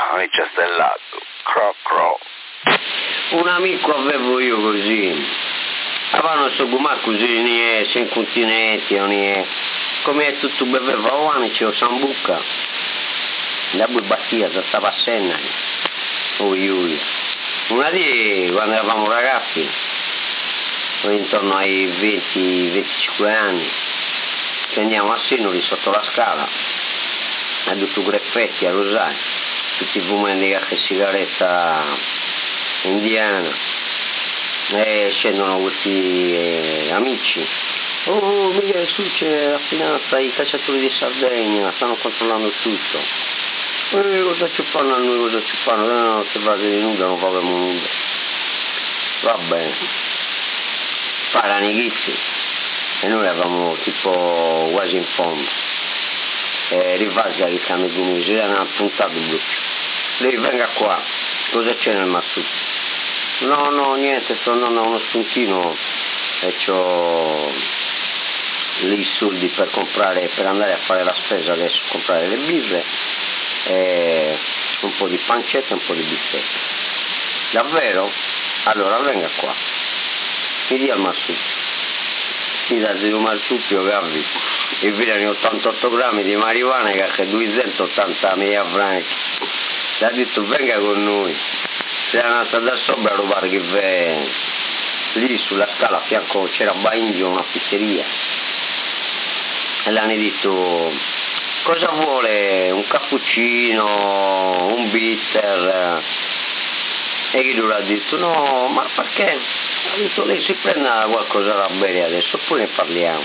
non c'è stellato, cro cro. Un amico avevo io così, avevano so come così, sei in continenti, come è tutto beveva uani, c'è sambuca, da poi battia, se stava a senna, o Giulia. Una di quando eravamo ragazzi, intorno ai 20-25 anni, scendiamo a Sinoli sotto la scala, a tutti i greffetti a Rosario, tutti fumando qualche sigaretta indiana, e scendono questi amici. Oh, mica succede la finanza, i cacciatori di Sardegna stanno controllando tutto. Cosa ci fanno a noi, cosa ci fanno? No, se fate di nuda non facciamo nuda. Va bene. Paranighizzi. E noi eravamo tipo quasi in fondo. E rifasi che cambia di noi, si hanno appuntato il buccio. Lei venga qua, cosa c'è nel massutto? No, niente, sto andando a uno spuntino e c'ho lì i soldi per comprare, per andare a fare la spesa adesso, comprare le birre, e un po' di pancetta e un po' di bistecca. Davvero? Allora venga qua, mi dia il marsupio. Mi dà il marsupio che avvi, e virano 88 grammi di marijuana che è 280.000 franchi. Le ha detto venga con noi. Se è andata da sopra a rubare che ve lì sulla scala a fianco c'era Baindio, una pizzeria, e le hanno detto cosa vuole, un cappuccino, un bitter, e chi lui ha detto no, ma perché? Ha detto lei si prenda qualcosa da bere adesso, poi ne parliamo.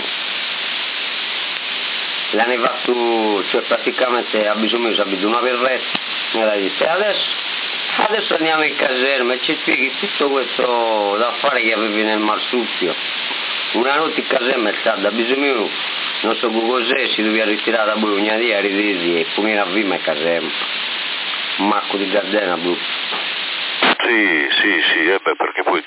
L'hanno fatto, cioè praticamente ha bisogno di una birretta, me l'ha detto e adesso andiamo in caserma e ci spieghi tutto questo da fare che avevi nel marsupio. Una notte in caserma è stata, bisogno, non so cos'è, si doveva ritirare da Bologna di Aridesi e punire a Vima in caserma. Un marco di Gardena blu. Sì, perché poi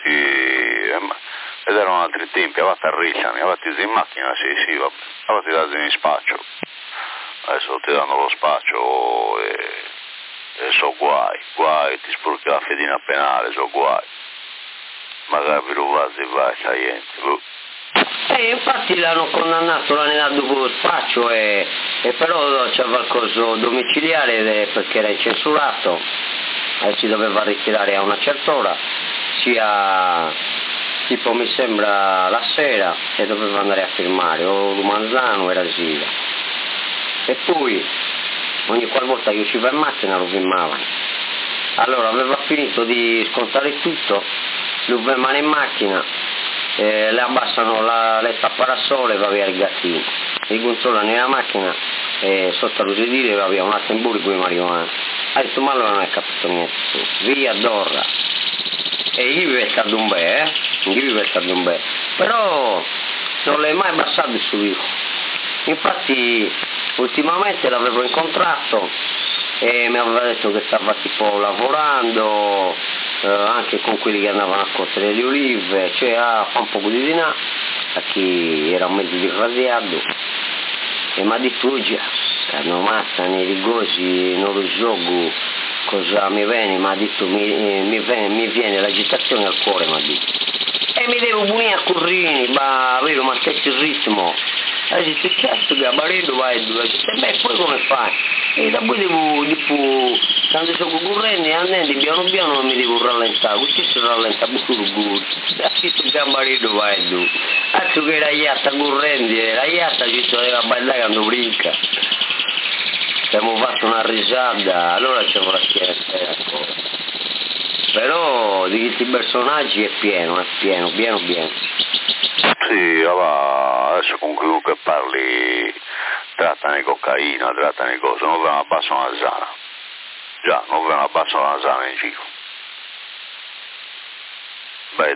ed erano altri tempi, avevate a Ricciani, avevate in macchina, sì, vabbè, avevate dato in spaccio. Adesso ti danno lo spaccio e so guai, ti sporchi la fedina penale, so guai. Magari vi rubate vai, niente. Infatti l'hanno condannato, l'hanno dato con lo spaccio e però c'è qualcosa domiciliare perché era incensurato e si doveva ritirare a una certa ora, sia tipo mi sembra la sera e doveva andare a firmare o Manzano o Erasile. E poi ogni qualvolta che usciva in macchina lo firmavano. Allora aveva finito di scontare tutto, lo fermano in macchina, le abbassano le tapparasole e va via il gattino, li controllano nella macchina e sotto lo sedile va via un attemburi con i marijuana. Ha detto ma allora non hai capito niente, via Dorra. E gli vive stato un bel, però non l'hai mai abbassato il suo hijo. Infatti ultimamente l'avevo incontrato e mi aveva detto che stava tipo lavorando anche con quelli che andavano a cogliere le olive, cioè a fare un po' di dinà a chi era un mezzo di frasiato e mi ha detto oggi hanno mazza nei rigosi non lo gioco cosa mi viene, mi ha detto mi viene l'agitazione al cuore, mi ha detto, e mi devo punire a corrini, ma vedo ma che il ritmo. Ha detto certo che a Baredo vai due, beh poi come fai? E da poi devo quando sono correndo andando piano non mi devo rallentare, così si rallenta pure. Ha detto che a Baredo vai due, anzi che la iatta correndo, la iatta ci doveva ballare quando brinca. Abbiamo fatto una risata, allora c'è una scherza ancora. Però di questi personaggi è pieno. Sì, allora, adesso con chiunque parli trattano di cocaina, trattano di cose, non vengono abbasso una zana. Già, non vengono abbasso una zana in giro. Beh,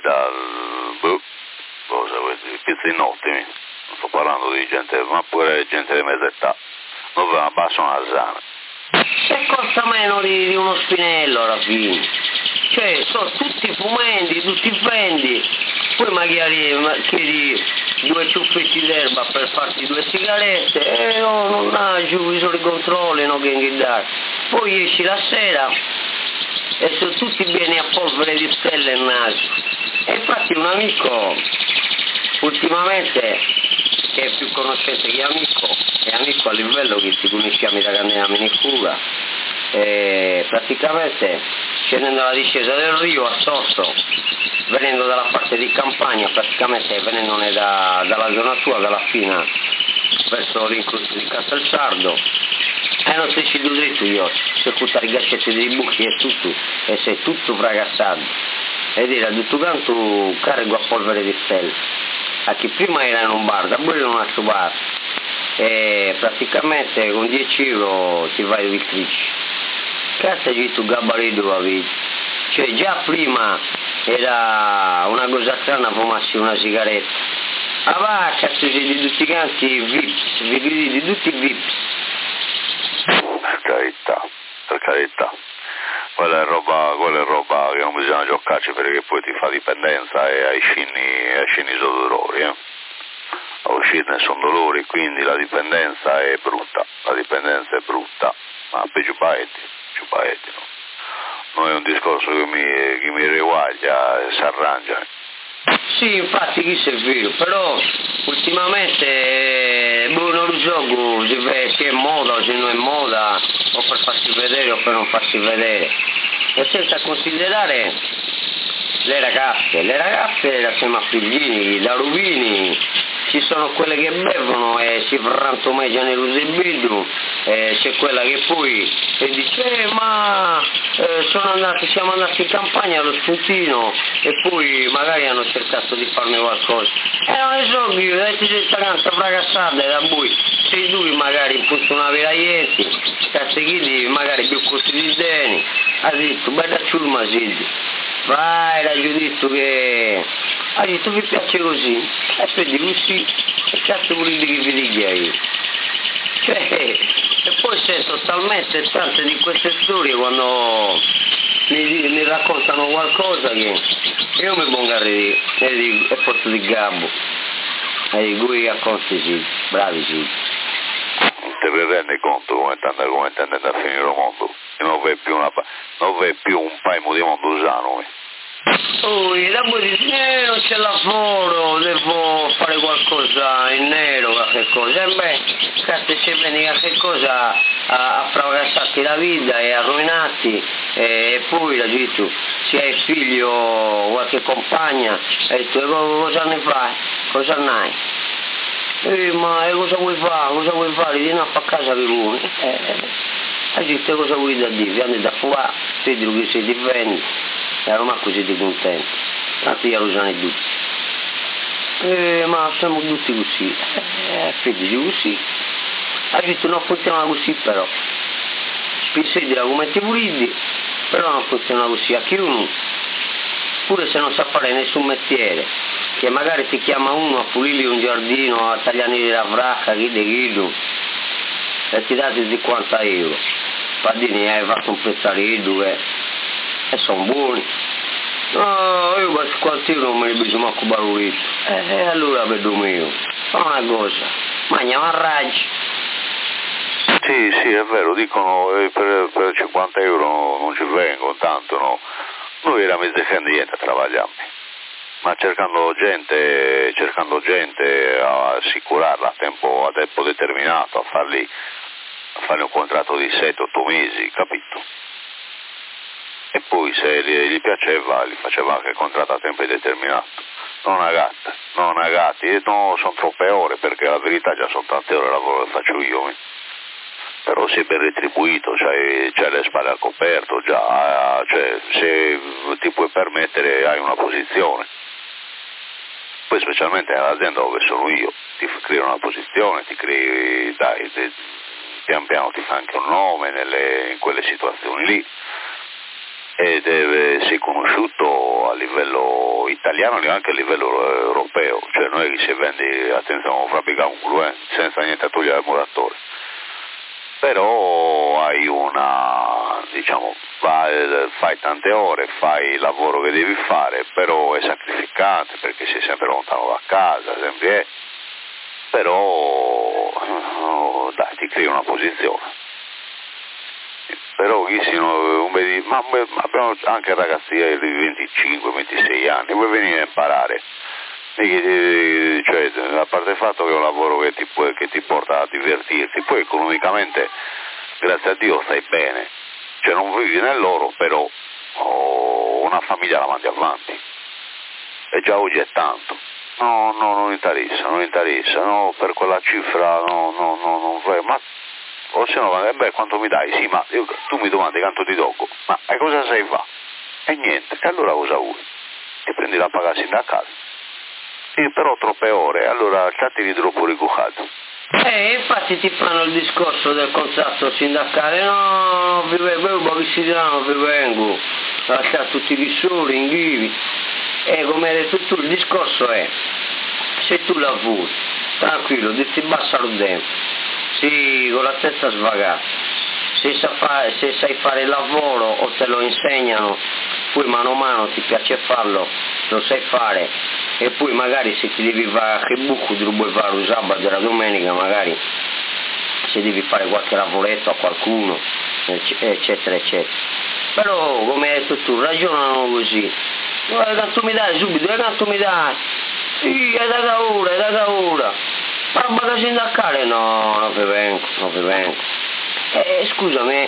cosa vuoi dire? Pizzi in notte, non sto parlando di gente, ma pure gente di mezza età. Non vengono abbasso una zana. E costa meno di uno spinello alla fine. Cioè, sono tutti fumendi, tutti fendi, poi magari chiedi 2 ciuffetti d'erba per farti 2 sigarette, non ha giù i controlli, non che dare. poi esci la sera e sono tutti pieni a polvere di stelle e naso. E infatti un amico ultimamente, che è più conoscente che amico, è amico a livello che ci conosciamo da quando eravamo in Cuba, e praticamente scendendo alla discesa del Rio a Sosso, venendo dalla parte di Campania, praticamente venendone dalla zona sua, dalla Fina, verso l'incrocio di Castelsardo, e non sei sceso dritto io, sei buttare i gaccetti dei buchi e sei tutto fracassato, ed era tutto canto carico a polvere di stelle, a chi prima era in un bar, da poi in un altro bar, e praticamente con 10 euro ti vai di vittrice. Cazzo è tu gabarito la vita, cioè già prima era una cosa strana fumarsi una sigaretta, ah cazzo di tutti quanti vips, di tutti vips. Per carità, quella è roba che non bisogna giocarci perché poi ti fa dipendenza e hai scini sono dolori, a uscirne sono dolori, quindi la dipendenza è brutta, ma peggio baetti, no? Non è un discorso che mi riguaglia e si arrangia. Sì, infatti chi è vero, però ultimamente non lo so se è moda o se non è moda, o per farsi vedere o per non farsi vedere, e senza considerare le ragazze da Sema Figini, da Rubini, ci sono quelle che bevono e si frantumeggiano il usibidu, c'è quella che poi dice siamo andati in campagna allo spuntino e poi magari hanno cercato di farmi qualcosa, non ne so io, ti sei tanta fracassata da voi, sei due magari appunto una veraglienti, cazzeghidi magari più corti di deni, ha detto bella ciurma Silvio, vai, l'ha giudizio che ha detto vi piace così, aspetta così, che cazzo volete che vi dica io? Cioè, e poi sento talmente tante di queste storie quando mi raccontano qualcosa che io mi pongo a ridere e porto di gabbo e dico io racconti sì, bravi sì. Te vi rendi conto come tende a finire il mondo? Non v'è più un paio di mondo usano. Dopo dici, non c'è lavoro, devo fare qualcosa in nero, qualche cosa. E beh, cazzo se vieni qualche cosa a fracassarti la vita e a rovinarti, e poi la detto, se hai figlio o qualche compagna, e detto, cosa ne fai? Cosa ne hai? Ma cosa vuoi fare? Vieni a casa che vuoi. Ha detto, cosa vuoi da dire? Vieni da fuori, vedi che sei di venuto. E Roma così di contento, tanto io lo usano tutti. Ma siamo tutti così, figli così. Ha detto non funziona così però. Spinsi la come ti volete, però non funziona così a chiunque. Pure se non sa fare nessun mestiere, che magari ti chiama uno a pulire un giardino, a tagliare la fracca, e ti dà 50 euro. Padini hai fatto un pezzarino e sono buoni. No, io per 50 euro non me ne bisogna occupare un allora vedo mio, fa una cosa, mangiamo a raggi. Sì, è vero, dicono per 50 euro non ci vengono tanto, no? Noi eravamo independienti a lavorare, ma cercando gente a assicurarla a tempo determinato, a fargli un contratto di 7-8 mesi, capito? E poi se gli piaceva, gli faceva anche il contratto a tempo indeterminato. Non a gatti, e no, sono troppe ore, perché la verità già sono tante ore di lavoro che faccio io. Però si è ben retribuito, c'hai le spalle al coperto già, cioè se ti puoi permettere hai una posizione. Poi specialmente nell'azienda dove sono io, ti crei una posizione, ti crei, pian piano ti fa anche un nome in quelle situazioni lì. E sei conosciuto a livello italiano e anche a livello europeo, cioè noi che si vende attenzione fabbrica un senza niente a togliere al muratore, però hai fai tante ore, fai il lavoro che devi fare, però è sacrificante perché sei sempre lontano da casa, sempre però dai, ti crei una posizione. pochissimo, ma abbiamo anche ragazzi di 25-26 anni, vuoi venire a imparare? Cioè, a parte il fatto che è un lavoro che ti porta a divertirti, poi economicamente, grazie a Dio, stai bene, cioè non vivi nell'oro, però una famiglia la mandi avanti, e già oggi è tanto. No, non interessa, no, per quella cifra, non fai, ma o se no, quanto mi dai? Sì, ma tu mi domandi quanto ti tocco, ma cosa sai fa? E niente, e allora cosa vuoi? Ti prendi la paga sindacale. Sì, però troppe ore, allora stateli troppo ricuccato. Infatti ti fanno il discorso del contratto sindacale, no, vi si diranno, vi vengo, lasciare tutti i soli, in ghivi. E come hai detto tu, il discorso è, se tu lavori, tranquillo, ti bassa lo dentro, sì, con la testa svagata, se sai fare il lavoro o te lo insegnano, poi mano a mano ti piace farlo, lo sai fare, e poi magari se ti devi fare che buco, tu lo puoi fare il sabato e la domenica, magari se devi fare qualche lavoretto a qualcuno, eccetera, eccetera. Però, come hai detto tu, ragionano così. Quanto mi dai subito? Quanto mi dai? Sì, è da ora. Ma la paga sindacale? No, non vi vengo. Scusami,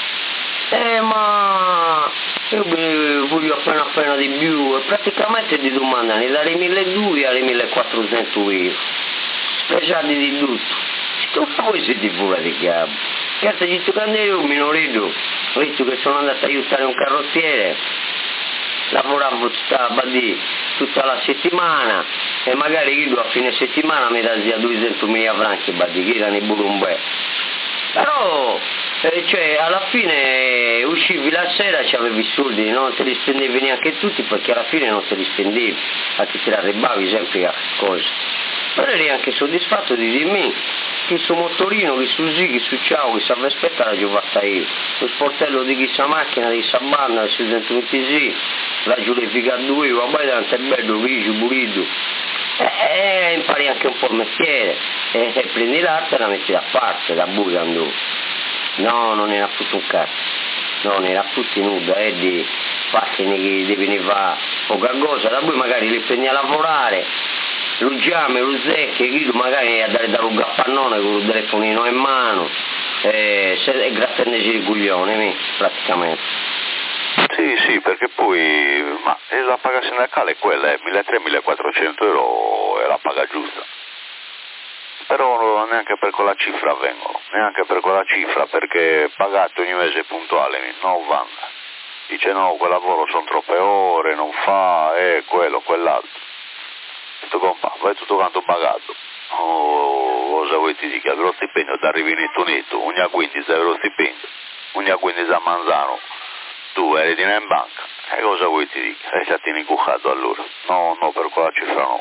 ma io voglio appena di più, e praticamente ti domandano dalle 1.200 alle 1.400 euro, speciali di tutto. Come voi siete fuori di capo? Cazzo, ci sto io un minorito, ho detto che sono andato a aiutare un carrozziere, lavoravo tutta la settimana, e magari io a fine settimana mi dà 200.000 franchi, che erano i burumbè. Però, cioè, alla fine uscivi la sera e avevi i soldi, non te li spendevi neanche tutti, perché alla fine non te li spendevi, a ti te la arrivavi sempre a cose. Però eri anche soddisfatto di dirmi che il suo motorino, che su sì, che su ciao, che sa aspettare la giovata io, lo sportello di chissà macchina, di chissà banda, del 626, la giulifica a 2, vabbè, tanto è bello, grigio, pulito. Impari anche un po' il mestiere, e prendi l'arte e la metti da parte, da bucando. No, non era tutto un cazzo, non era tutto nuda, di fartene che devi fare poca cosa, da poi magari li prendi a lavorare, lo chiami, lo zecchi, chi magari a dare da un gappannone con il telefonino in mano, e grattanesi il coglione, praticamente. Sì, perché poi la paga sindacale è quella, 1.300-1.400 euro è la paga giusta. Però neanche per quella cifra vengono, perché pagate ogni mese puntuale, non vanno. Dice no, quel lavoro sono troppe ore, non fa, quello, quell'altro. Detto compa, vai tutto quanto pagato. Cosa vuoi ti dica? Lo stipendio ti arrivi netto, ogni 15 euro stipendio, ogni 15 a Manzano, tu eri in banca, e cosa vuoi ti dica? E ti tieni cuccato allora? No, per quella cifra no.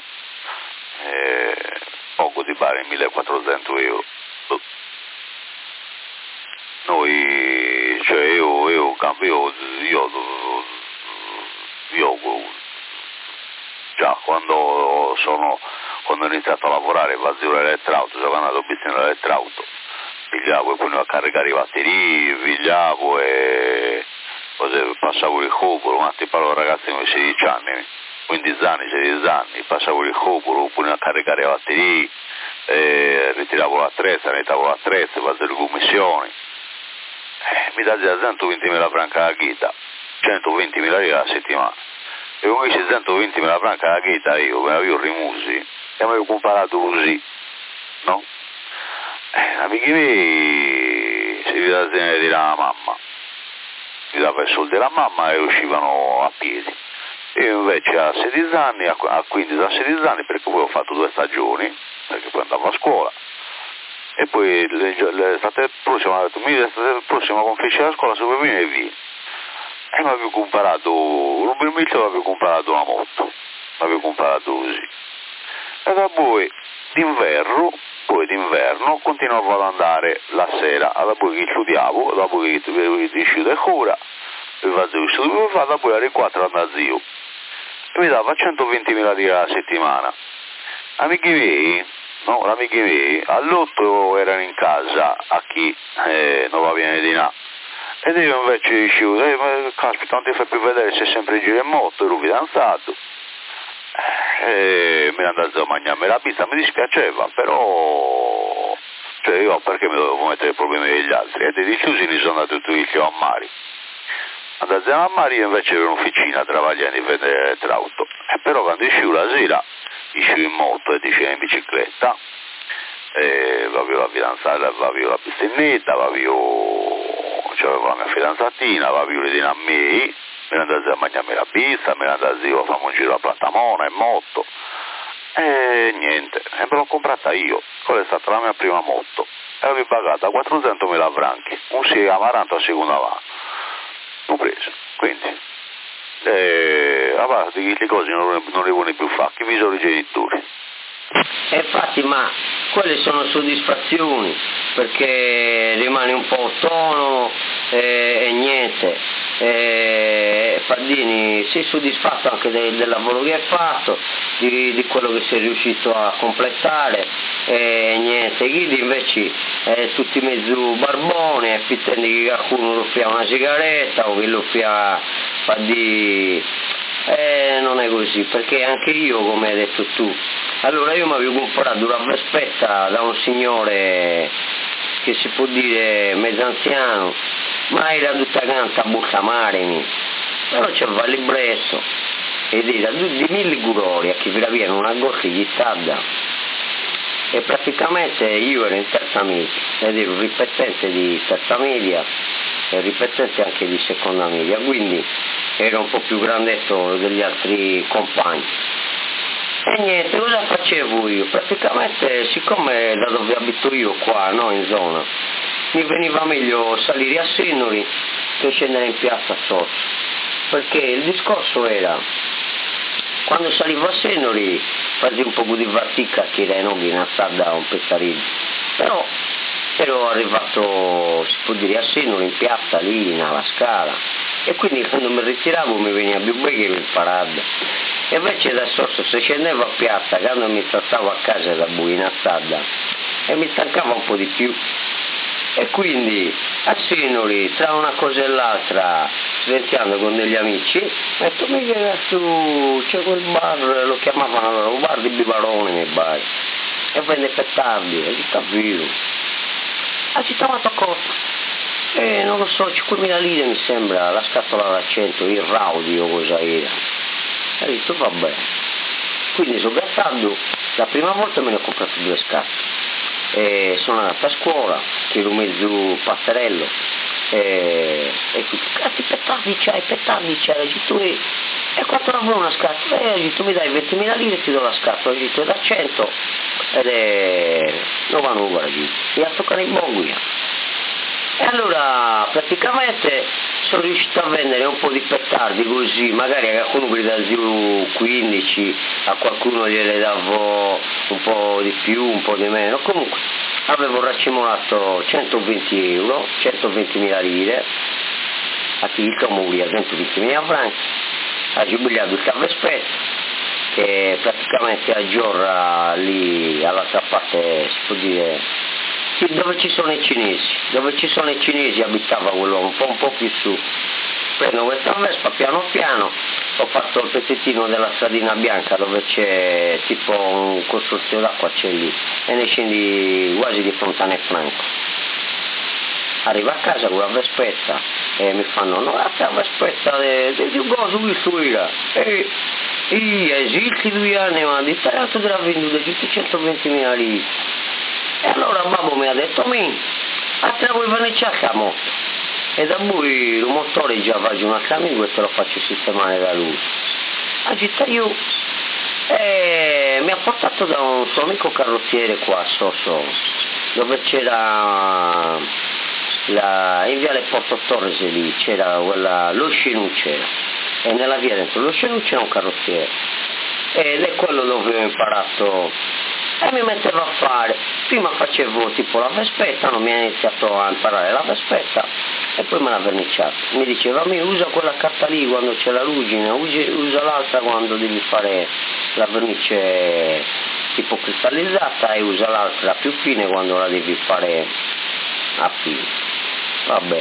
Poco ti pare 1.400 euro. Noi, cioè io già quando ho iniziato a lavorare facevo l'elettrauto, sono andato a business l'elettrauto, pigliavo e poi a caricare i batterie, pigliavo e passavo il copolo, ma ti parlo ragazzi di 16 anni, 15 anni, 16 anni, passavo il copolo, poi a caricare le batterie, ritiravo l'attrezzo, facevo le commissioni, mi dà già 120.000 franchi alla ghita, 120.000 lire alla settimana. E con questi 120.000 franchi alla ghita io me l'avevo rimusi e avevo comparato così, no? Amici miei si dava tenere la mamma, mi dava i soldi alla mamma e uscivano a piedi. Io invece a 16 anni, a 15 a 16 anni, perché poi ho fatto 2 stagioni, perché poi andavo a scuola, e poi l'estate prossima con finisce la scuola se mi e via. E mi avevo comprato, probabilmente avevo comprato una moto, avevo comprato così. E da poi d'inverno continuavo ad andare la sera, dopo che studiavo, dopo che ti sciuto e cura, mi facevo studio, da poi alle 4 andavo a zio. E mi dava 120.000 lire alla settimana. Amici miei, all'8 erano in casa a chi non va bene di là. Ed io invece dicevo, ma caspita, non ti fai più vedere, sei sempre in giro in moto, ero fidanzato. E mi andavo a mangiarmi la pizza, mi dispiaceva, però cioè io perché mi dovevo mettere i problemi degli altri? E dei chiusi li sono andato tutti a Mari. Andate a Mari invece ero in officina travagliando in vendere l'auto. E però quando uscivo la sera, uscivo in moto e uscivo in bicicletta, e avevo la fidanzata, avevo la piscinetta, c'avevo la mia fidanzatina, avevo le dinamiche, mi andavo a mangiarmi la pizza, mi andavo a fare un giro a Platamona in moto. E niente, e me l'ho comprata io, quella è stata la mia prima moto, e l'ho pagata 400.000 franchi, un Siega Amaranto a seconda mano, l'ho preso, quindi, a parte di queste cose non le vuole più fare, che mi sono i genitori. Infatti, ma quelle sono soddisfazioni, perché rimani un po' autonomo e niente. Pardini, sei soddisfatto anche del lavoro che hai fatto, di quello che sei riuscito a completare e niente, Ghidi invece tutti mezzo barboni e pretendi che qualcuno lo fia una sigaretta o che lo fia non è così, perché anche io, come hai detto tu, allora io mi avevo comprato una Vespetta da un signore che si può dire mezzo anziano, ma era tutta canta a bussamarmi, però c'era il libretto ed era di 1000 gurori a chi vi avevano una gorsa di strada e praticamente io ero in terza media ed ero ripetente di terza media e ripetente anche di seconda media, quindi ero un po' più grandetto degli altri compagni. E niente, cosa facevo io? Praticamente, siccome da dove abito io qua, no, in zona, mi veniva meglio salire a Senori che scendere in piazza sotto, perché il discorso era, quando salivo a Senori facevo un po' di fatica che era in strada un pezzarino, però ero arrivato, si può dire, a Senori in piazza lì, alla Scala, e quindi quando mi ritiravo mi veniva più bene che il parada. E invece da sotto se scendevo a piazza, quando mi trattavo a casa da buina strada, e mi stancava un po' di più. E quindi a Senori, tra una cosa e l'altra, svenziando con degli amici, ho detto, mi viene su, c'è quel bar, lo chiamavano allora, un bar di Bibarone nei bar, e vende petardi, e sta vivo. Ha chiamato cosa? Non lo so, 5.000 lire mi sembra, la scatola da 100, il Raudi o cosa era. E ho detto vabbè, quindi sono gastato, la prima volta me ne ho comprato 2 scatole, e sono andato a scuola, che ero mezzo passerello, e tutti, petardi c'hai, ho detto, e quanto lavoro una scatola? E ho detto, mi dai 20.000 lire e ti do la scatola, ho detto, è da 100, ed è 99, mi ha toccato in bonguia. E allora praticamente sono riuscito a vendere un po' di petardi così, magari a qualcuno gli davo 15, a qualcuno gliele davo un po' di più, un po' di meno, comunque avevo raccimolato 120 euro, 120.000 lire, a chi il comune a 120.000 franchi, ha giubilato il Vespetta, che praticamente a Giorra lì all'altra parte si può dire, dove ci sono i cinesi abitava quello un po' più su. Prendo questa Vespa piano piano, ho fatto il pezzettino della stradina bianca dove c'è tipo un costruzione d'acqua, c'è lì, e ne scendi quasi di Fontane Franco. Arrivo a casa con la Vespetta e mi fanno, no, la Vespetta di un coso qui su ira. E esiste 2 anni, ma di tanto della venduta tutti 120.000 lire. E allora babbo mi ha detto, a te la vuoi verniciare la moto? E da lui il motore già faccio un altro amico e te lo faccio sistemare da lui. Ha detto io, mi ha portato da un suo amico carrozziere qua a Sosso, dove c'era in viale Porto Torres lì, c'era lo Scenucce, e nella via dentro lo Scenucce era un carrozziere. Ed è quello dove ho imparato. E mi mettevo a fare, prima facevo tipo la Vespetta, non mi ha iniziato a imparare la Vespetta e poi me l'ha verniciata. Mi diceva, usa quella carta lì quando c'è la ruggine, usa l'altra quando devi fare la vernice tipo cristallizzata e usa l'altra più fine quando la devi fare a fine. Va bene.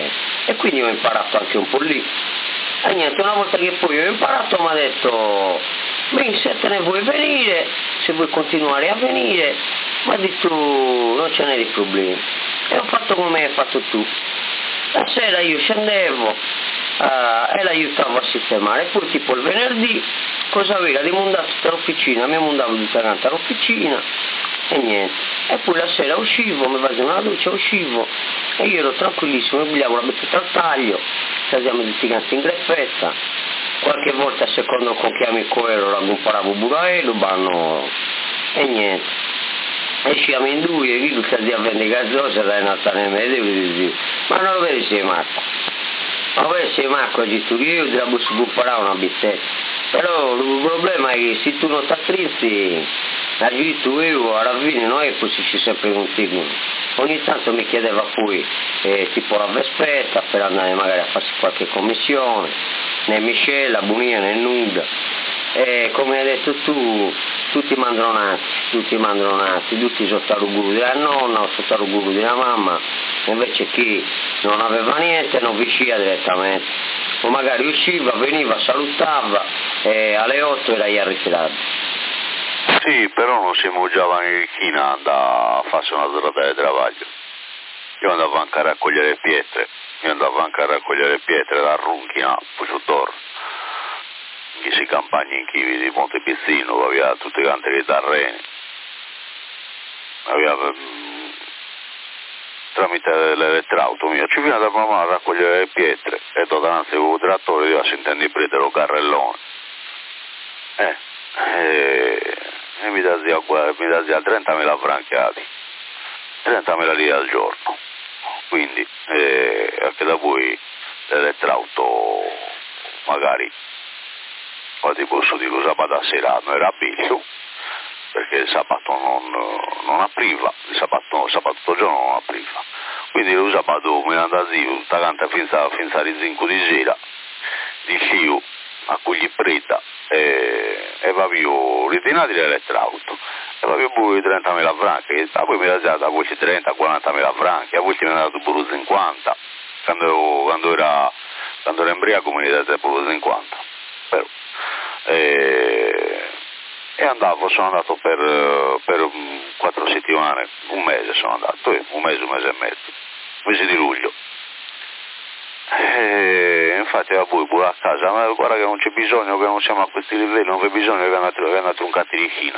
e quindi ho imparato anche un po' lì. E niente, una volta che poi ho imparato mi ha detto, beh, se te ne vuoi venire, se vuoi continuare a venire, ma di tu non ce n'è di problemi. E ho fatto come hai fatto tu. La sera io scendevo e l'aiutavo a sistemare, poi tipo il venerdì cosa aveva? Rimondato tutta l'officina, mi mondavo tutta quanta l'officina e niente. E poi la sera uscivo, mi facevo una doccia, uscivo e io ero tranquillissimo, mi pigliavo la battuta al taglio, casiamo tutti quanti in greppetta, qualche volta a secondo con che amico ero la comparavo pure lo vanno e niente. Esciamo in due e lì che a vendere gazzose dai Natale ma non lo vedi se Marco, ma vedi se Marco io te la posso comprare una bizzetta, però il problema è che se tu non ti attrizzi la giù io alla fine noi così ci sempre contigo. Ogni tanto mi chiedeva poi tipo la vespetta per andare magari a farsi qualche commissione né miscela, bunia né nuda. E come hai detto tu, tutti mandronati, tutti sotto l'uguru della nonna o sotto l'uguru della mamma, invece chi non aveva niente non usciva direttamente, o magari usciva, veniva, salutava e alle 8 era già ritirato. Sì, però non si mangiava in China andava a farsi una giornata di travaglio. Io andavo anche a raccogliere pietre, da Runchina, poi su Tor. Chi si campagna in Chivi di Monte Pizzino, aveva tutti quanti i terreni, aveva tramite l'elettrauto mio, ci viene da mamma a raccogliere le pietre e davanti con il trattore io si intende prendere lo carrellone e mi dà zia 30.000 franchiati, 30.000 lire al giorno, quindi anche da voi l'elettrauto magari ti posso dire sabato sera non era bello perché il sabato non apriva, il sabato giorno non apriva, quindi il sabato mi andavo tutta canta finza alle 5 di sera di scio a cui preta e va più ritinati l'elettrauto e va più pure 30.000 franchi e poi mi ha dato a voce 30-40.000 franchi, a volte mi ha dato pure 50 quando era embriaco mi ha dato pure 50 però e sono andato per 4 settimane, un mese sono andato, un mese e mezzo, mese di luglio. Infatti a voi pure a casa, ma guarda che non c'è bisogno, che non siamo a questi livelli, non c'è bisogno che venga troncati di Cina.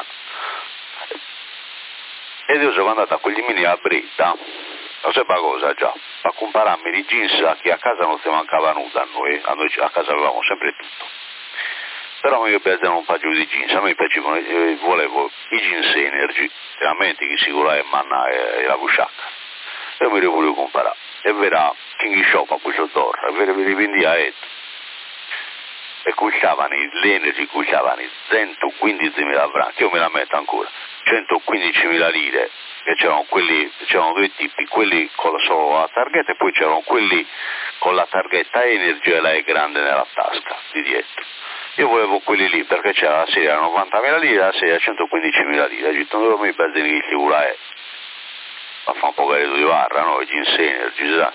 Ed io sono andato a quegli mini a Bretta, non so cosa già, a compararmi di jeans che a casa non si mancava nulla a noi a casa avevamo sempre tutto. Però a me piacevano un paio di jeans, a me piacevano, volevo i jeans Energy, veramente che sicuro è manna e la busciacca. Io me li volevo comprare. E verrà King Shop a questo torre, e ve li vendi a Ed. E costavano, l'Energy costavano 115.000 franchi, io me la metto ancora, 115.000 lire, e c'erano due tipi, quelli con solo la targhetta e poi c'erano quelli con la targhetta Energy e la è grande nella tasca, di dietro. Io volevo quelli lì perché c'era la serie a 90.000 lire, la serie a 115.000 lire, ho detto non mi benzini che sicura è, ma fa un po' di barra, no, i jeans Energy, sa?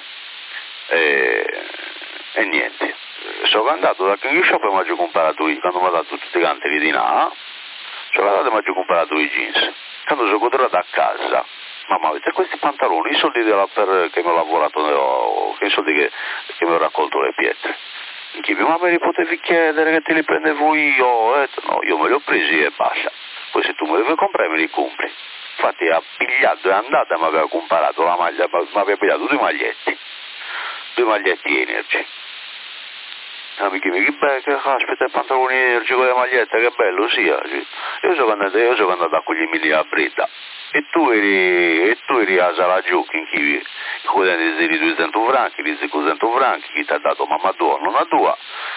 E niente, sono andato da King Shop e mi ho comprato, quando mi ha dato tutti i canteri di là, sono andato e mi ho comprato i jeans, quando sono tornato a casa, mamma avete questi pantaloni, i soldi che mi ho lavorato, i soldi che mi ho raccolto le pietre. Ma me li potevi chiedere che te li prendevo io? No, io me li ho presi e basta. Poi se tu me li vuoi comprare me li compri. Infatti ha pigliato, è andata e mi aveva comprato la maglia, mi aveva pigliato due maglietti Energy. Amici miei, che bello, che aspetta il pantalone Energy con le magliette, che bello sia. Io sono andato a quegli mini a Breda. E tu eri a sala giochi in Chivi, con i 200 franchi, i 200 franchi, chi ti ha dato mamma tua, nonna tua,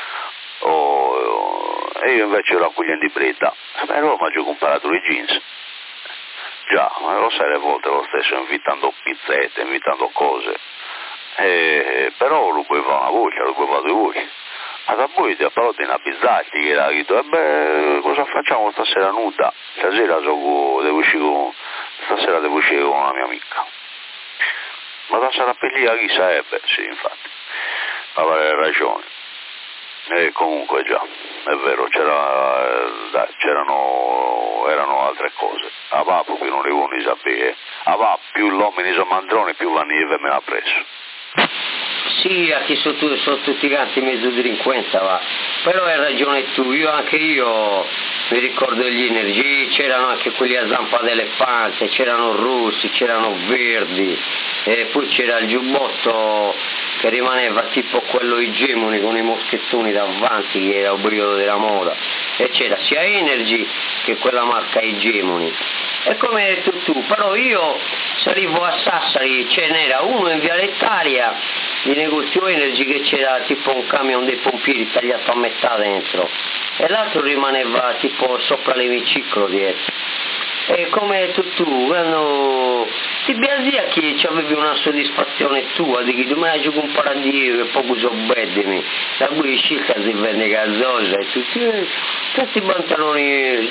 e io invece ero a quegli di Breda, e allora mi ho comprato i jeans. Già, ma lo sai le volte lo stesso, invitando pizzette, invitando cose, però lo puoi fare una voce, lo puoi fare due voci. Ma da voi ti però di una bizzatti che l'ha detto, cosa facciamo stasera nuda? Stasera devo uscire con una mia amica. Ma da sarà per lì a chi sarebbe? Sì, infatti. avere ragione. E comunque già, è vero, erano altre cose. Aveva proprio non le vuoi sapere, aveva più l'uomini sono mandroni, più vanno e me l'ha preso. Sì, anche sono tutti quanti mezzo delinquenza, va. Però hai ragione tu, anche io mi ricordo gli Energy, c'erano anche quelli a zampa d'elefante, c'erano rossi, c'erano verdi, e poi c'era il giubbotto che rimaneva tipo quello Igemoni con i moschettoni davanti, che era il periodo della moda, e c'era sia Energy che quella marca Igemoni. E come hai detto tu, però io salivo a Sassari, ce n'era uno in Viale Italia di negozio Energy che c'era tipo un camion dei pompieri tagliato a metà dentro e l'altro rimaneva tipo sopra l'emiciclo dietro. E come hai detto tu, quando ti biasia che avevi una soddisfazione tua di che tu me la gioco un paradio e poco so beddemi, da cui scelta si vende gazzosa e tutti questi pantaloni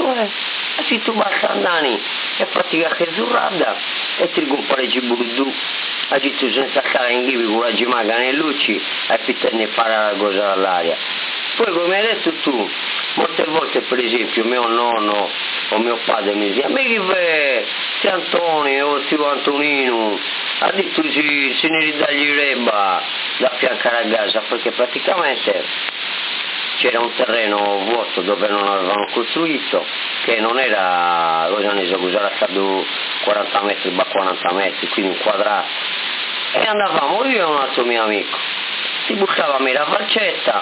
se tu basta andare e fatica che zurrada e ti compare Giburdu a tu senza stare in ghivi con la gimaga nei luci e pitterne fare la cosa all'aria. Poi come hai detto tu, molte volte per esempio mio nonno o mio padre mi diceva ma che ti Antoni o ti Antonino ha detto se ne ridaglierebbe da fianco alla casa perché praticamente c'era un terreno vuoto dove non avevano costruito, che non era, cosa ne so, era stato 40 metri da 40 metri, quindi un quadrato. E andavamo io e un altro mio amico, si buttavamo la falcetta,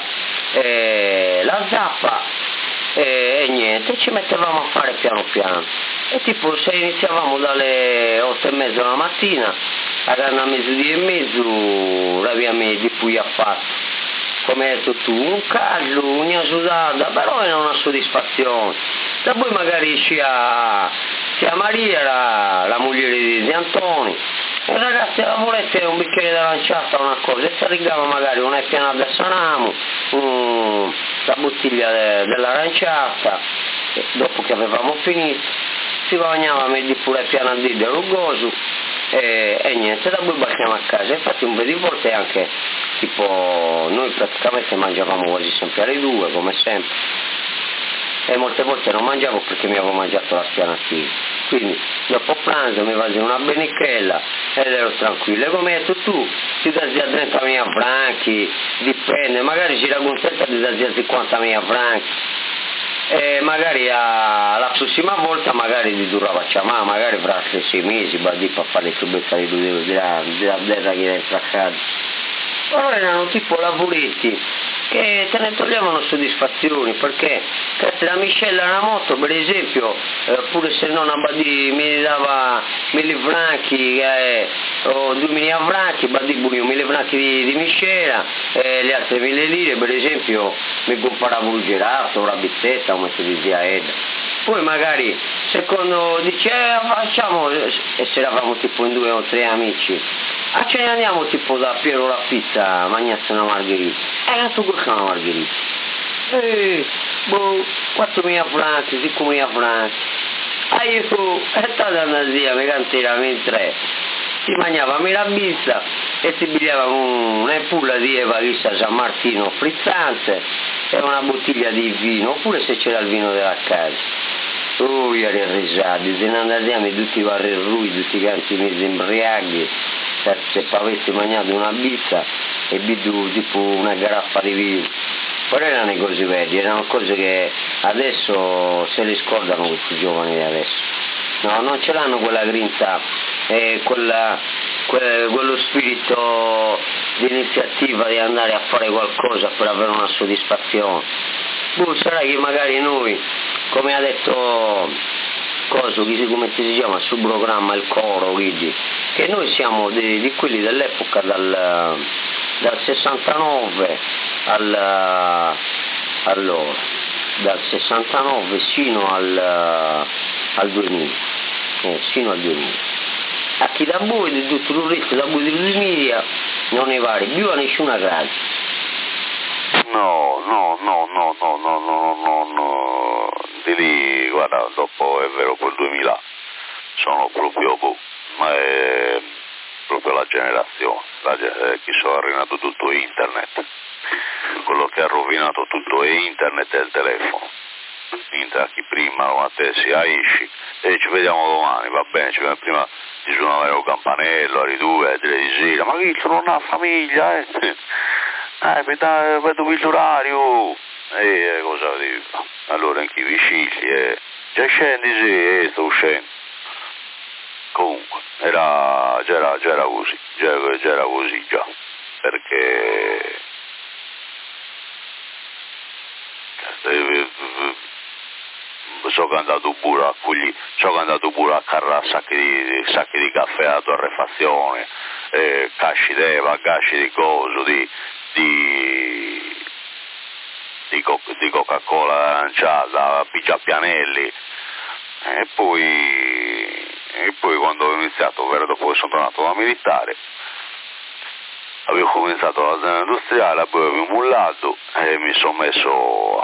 la zappa e niente, ci mettevamo a fare piano piano. E tipo se iniziavamo dalle 8:30 della mattina, alla mezzodì e mezzo l'abbiamo di cui ha fatto. Come hai detto tu, un caldo, una sudata, però era una soddisfazione. Da poi magari sia Maria, la moglie di Antoni, e ragazzi volete un bicchiere d'aranciata o una cosa, e si arrivava magari una pianata di sanamo, la bottiglia dell'aranciata, dopo che avevamo finito, si bagnava di pure piano di rugoso e niente, da poi battiamo a casa. Infatti un po' di volte anche tipo noi praticamente mangiavamo quasi sempre alle 2 come sempre e molte volte non mangiavo perché mi avevo mangiato la spianatina, quindi dopo pranzo mi facevo una benichella ed ero tranquillo. E come hai detto tu, si dà 30.000 franchi, dipende, magari si era contenta di dare 50.000 franchi e magari la prossima volta magari di durava ma magari fra 6 mesi va di per fare le tubetta della terra che entra a casa. Però erano tipo lavoretti che te ne toglievano soddisfazioni, perché la miscela alla moto per esempio, pure se non mi dava 1.000 franchi o 2.000 franchi, pure 1.000 franchi di miscela e le altre 1.000 lire per esempio mi comparavo un gelato, una bizzetta come si diceva poi magari secondo dice facciamo, e se eravamo tipo in 2 o 3 amici, ce ne andiamo tipo da Piero la pizza a mangiarsi una margherita, tu costa una margherita, 4.000 franchi, 5.000 franchi, io è stata una zia, mi cantiamo in 3, si mangiava la pizza e si bigliava una pulla di Evarista San Martino frizzante e una bottiglia di vino, oppure se c'era il vino della casa. Eri risati, se ne andiamo tutti i vari rui, tutti quanti mesi imbriaghi, se avessi mangiato una pizza e bevuto tipo una garaffa di vino. Però erano cose veri, erano cose che adesso se li scordano questi giovani di adesso. No, non ce l'hanno quella grinta e quello spirito di iniziativa di andare a fare qualcosa per avere una soddisfazione. Sarà che magari noi, come ha detto come si chiama sul programma il coro, quindi, che noi siamo di quelli dell'epoca dal 69 dal 69 sino al 2000, sino al 2000. A chi da voi di tutto il resto da voi del 2000 non ne vale più a nessuna grazia. No, di lì, guarda, dopo è vero quel 2000 sono proprio proprio la generazione, chi ha rovinato tutto internet, quello che ha rovinato tutto è internet e il telefono. Niente, chi prima a te si esci e ci vediamo domani, va bene, prima di suonare un campanello alle 2, alle 3 di sera, ma chi non ha famiglia, vedo l'orario, e cosa dico? Allora in chi vi scegli, già scendi, sì, sto uscendo. Comunque, c'era così già, perché so che è andato pure a carrare sacchi di caffè alla torrefazione, casci d'eva, casci di coso, di Coca-Cola aranciata, pigiapianelli, e poi quando ho iniziato, dopo che sono tornato da militare, avevo cominciato l'azienda industriale, poi avevo mollato e mi sono messo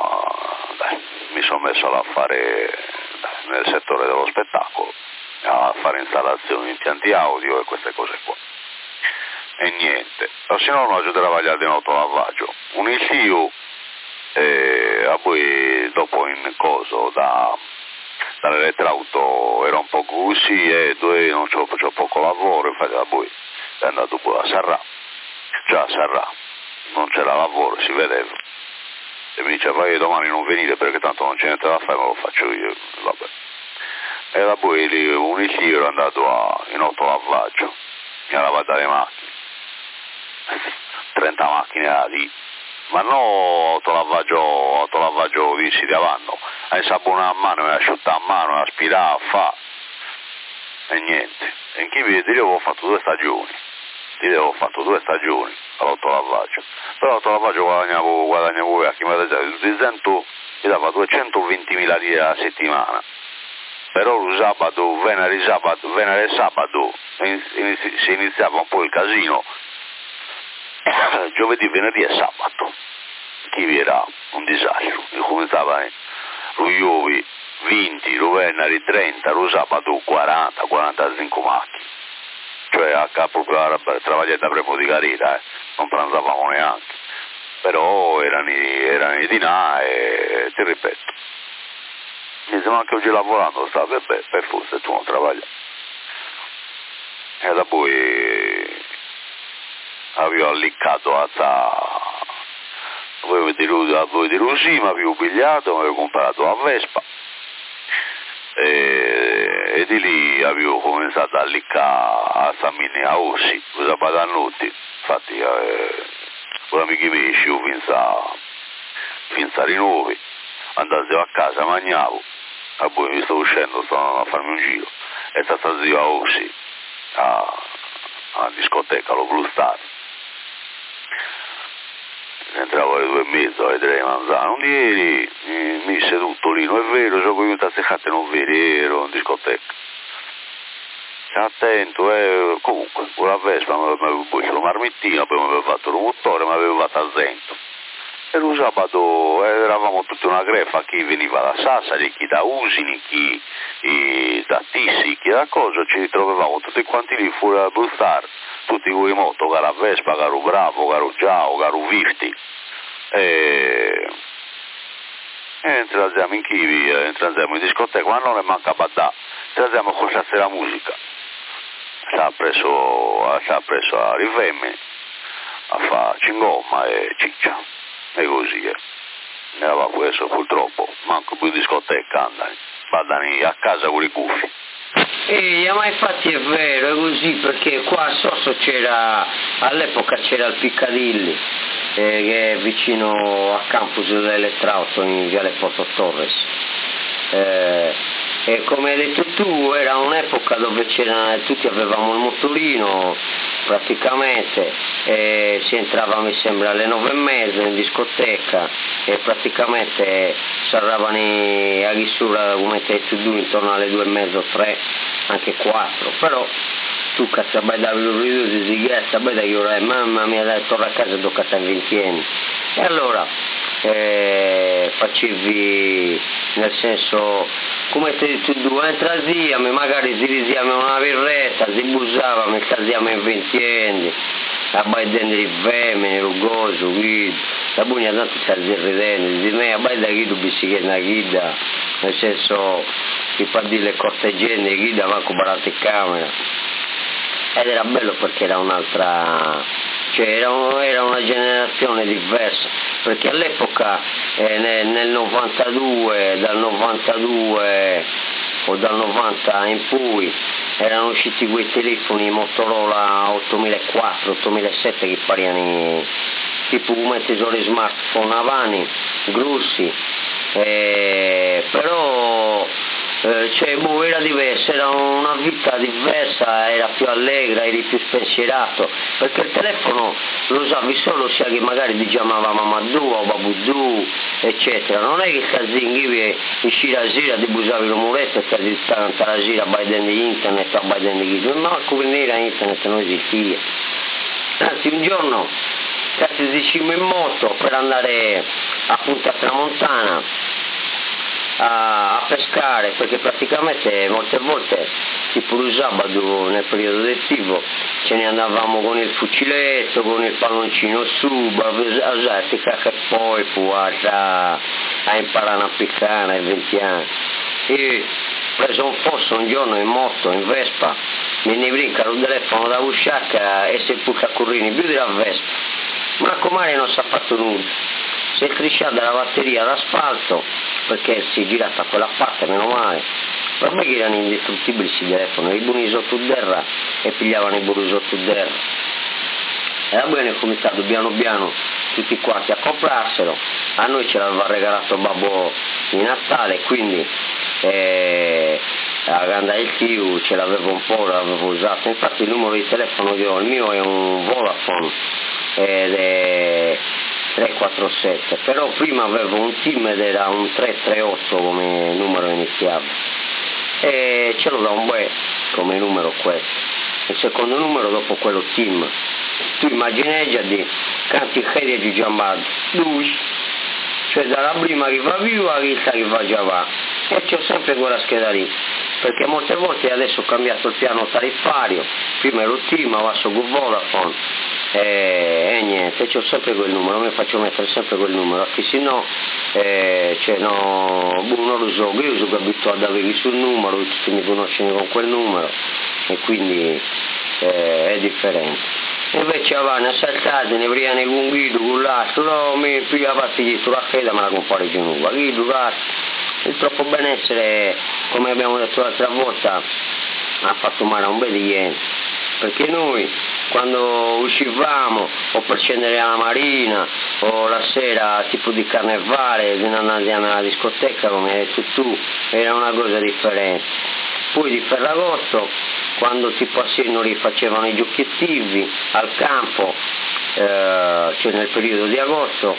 a fare nel settore dello spettacolo, a fare installazioni, impianti audio e queste cose qua. E niente, se no non ho lavorato in autolavaggio. Un io e poi dopo in coso dall'elettrauto era un po' così e non c'ho poco lavoro, infatti poi è andato pure a Sarrà. Già a Sarrà non c'era lavoro, si vedeva, e mi diceva io domani non venire perché tanto non c'è niente da fare, ma lo faccio io, vabbè. E da poi lì un io ero andato in autolavaggio, mi ha lavato le macchine, 30 macchine lì, ma no autolavaggio di si davanno, a sabonare a mano, a asciuttare a mano, a aspirare, a fare, e niente. E in chi vede io avevo fatto 2 stagioni. All'autolavaggio, però l'autollavaggio guadagnavo vecchi, ma mi dava 220.000 lire alla settimana, però il sabato, venerdì e sabato si iniziava un po' il casino, giovedì, venerdì e sabato, chi era un disastro, cominciava Ruiovi 20, venerdì 30, lo sabato 40, 45 macchine. Cioè a capo travagliare da prepo di carriera, non pranzavamo neanche, però erano di là e ti ripeto, mi sembra anche oggi lavorando, per forse tu non travagli. E da poi avevo alliccato voi di Rusima, avevo pigliato, avevo comprato la Vespa. E di lì avevo cominciato a liccare a Samini a Ossi, cosa Badannotti, infatti con amici miei uscivo fino a Rinnovi, andavo a casa, mangiavo, e poi mi sto uscendo, sto andando a farmi un giro, e stato zio a Ossi, a discoteca, lo Blue Star. Entravo alle 2:30 a vedere Manzano, non ieri mi seduto lì, non è vero, so che io tazzecate non veri, ero in discoteca. Stai attento, comunque, con la Vespa mi avevo bucciato un marmittino, poi mi avevo fatto il motore, mi avevo fatto al vento. E lo sabato eravamo tutta una greffa, chi veniva da Sassari, chi da Usini, chi da Tissi, chi da cosa, ci trovavamo tutti quanti lì fuori dal Blue Star, tutti con i moto, gara Vespa, caro Bravo, caro Giao, caro Vifti, e entriamo in Chivi, entriamo in discoteca, ma non ne manca badà, entriamo a ascoltare la musica, ci ha preso a Rivemme, a fare Cingomma e Ciccia, e così e aveva questo purtroppo, manco più discoteca andano a casa con i cuffi. Ma infatti è vero, è così, perché qua a Sosso all'epoca c'era il Piccadilly, che è vicino al campus dell'Elettrauto in Viale Porto Torres. E come hai detto tu, era un'epoca dove tutti avevamo il motorino praticamente, si entrava mi sembra alle 9:30 in discoteca e praticamente si arrivavano a Ghisura, come hai detto tu, intorno alle 2:30, 3, anche 4, però tu cazzabai da riusi si ghiassa, bai da io mamma mia, torno a casa toccata in 20 anni. E allora facevi, nel senso come ti detto tu, entrasiamo, magari si risiamo una birretta, si busavamo, casiamo in ventiendi, abbaidendo i femmini, rugoso, guido, la bugna tanto sta ridendo, di me abbaida chi tu bicicletta una guida, nel senso, ti fa dire le corteggenti, guida manco barato in camera, ed era bello perché era un'altra, cioè era una generazione diversa, perché all'epoca nel 92, dal 92 o dal 90 in poi erano usciti quei telefoni Motorola 8004, 8007 che parivano tipo come tesori smartphone avani, grossi, però era diversa, era una vita diversa, era più allegra, eri più spensierato, perché il telefono lo usavi solo sia che magari ti chiamava Mamadou o Babudù, eccetera, non è che casinghi uscire a gira, ti busavi il muretto e ti tanta la gira a baidendo internet, a baidendo chi, ma venire a internet non esistia, anzi un giorno cazzo uscimmo in moto per andare appunto a Tramontana a pescare, perché praticamente molte volte tipo il sabato nel periodo estivo ce ne andavamo con il fuciletto, con il palloncino su, a usare che poi a imparare a piccare ai 20 anni, e preso un fosso un giorno in moto, in Vespa, me ne brinca il telefono da usciacca e si pucca a correre più della Vespa, ma com'è non si è fatto nulla, si è trisciata la batteria all'asfalto perché si è girata a quella parte, meno male. Per me che erano indistruttibili questi telefoni, i buoni sottoterra e pigliavano i buoni sottoterra. E va bene, come stato piano piano tutti quanti a comprarselo, a noi ce l'aveva regalato Babbo di Natale, quindi a Ganda il Tiu ce l'avevo un po', l'avevo usato, infatti il numero di telefono che ho, il mio è un Vodafone ed è 347, però prima avevo un team ed era un 338 come numero iniziale, e ce l'ho da un bel come numero questo, il secondo numero dopo quello team, tu immagineggiati quanti credi di chiamato, lui, cioè dalla prima che va vivo alla vita che va già va, e c'ho sempre quella scheda lì, perché molte volte adesso ho cambiato il piano tariffario, prima ero team, adesso con Vodafone, e niente, c'ho sempre quel numero, mi faccio mettere sempre quel numero, perché sennò non lo so, io sono abituato ad avere sul numero, tutti mi conoscono con quel numero e quindi è differente. Invece vanno assaltati, ne prendono con Guido, con l'altro, no, mi prima parte di la fede me la compare di nuovo, Guido, il troppo benessere, come abbiamo detto l'altra volta, ha fatto male a un bel di niente, perché noi quando uscivamo o per scendere alla marina o la sera tipo di carnevale andiamo alla discoteca come hai detto tu, era una cosa differente. Poi di Ferragosto quando tipo a Signori facevano i giochi estivi al campo, cioè nel periodo di agosto,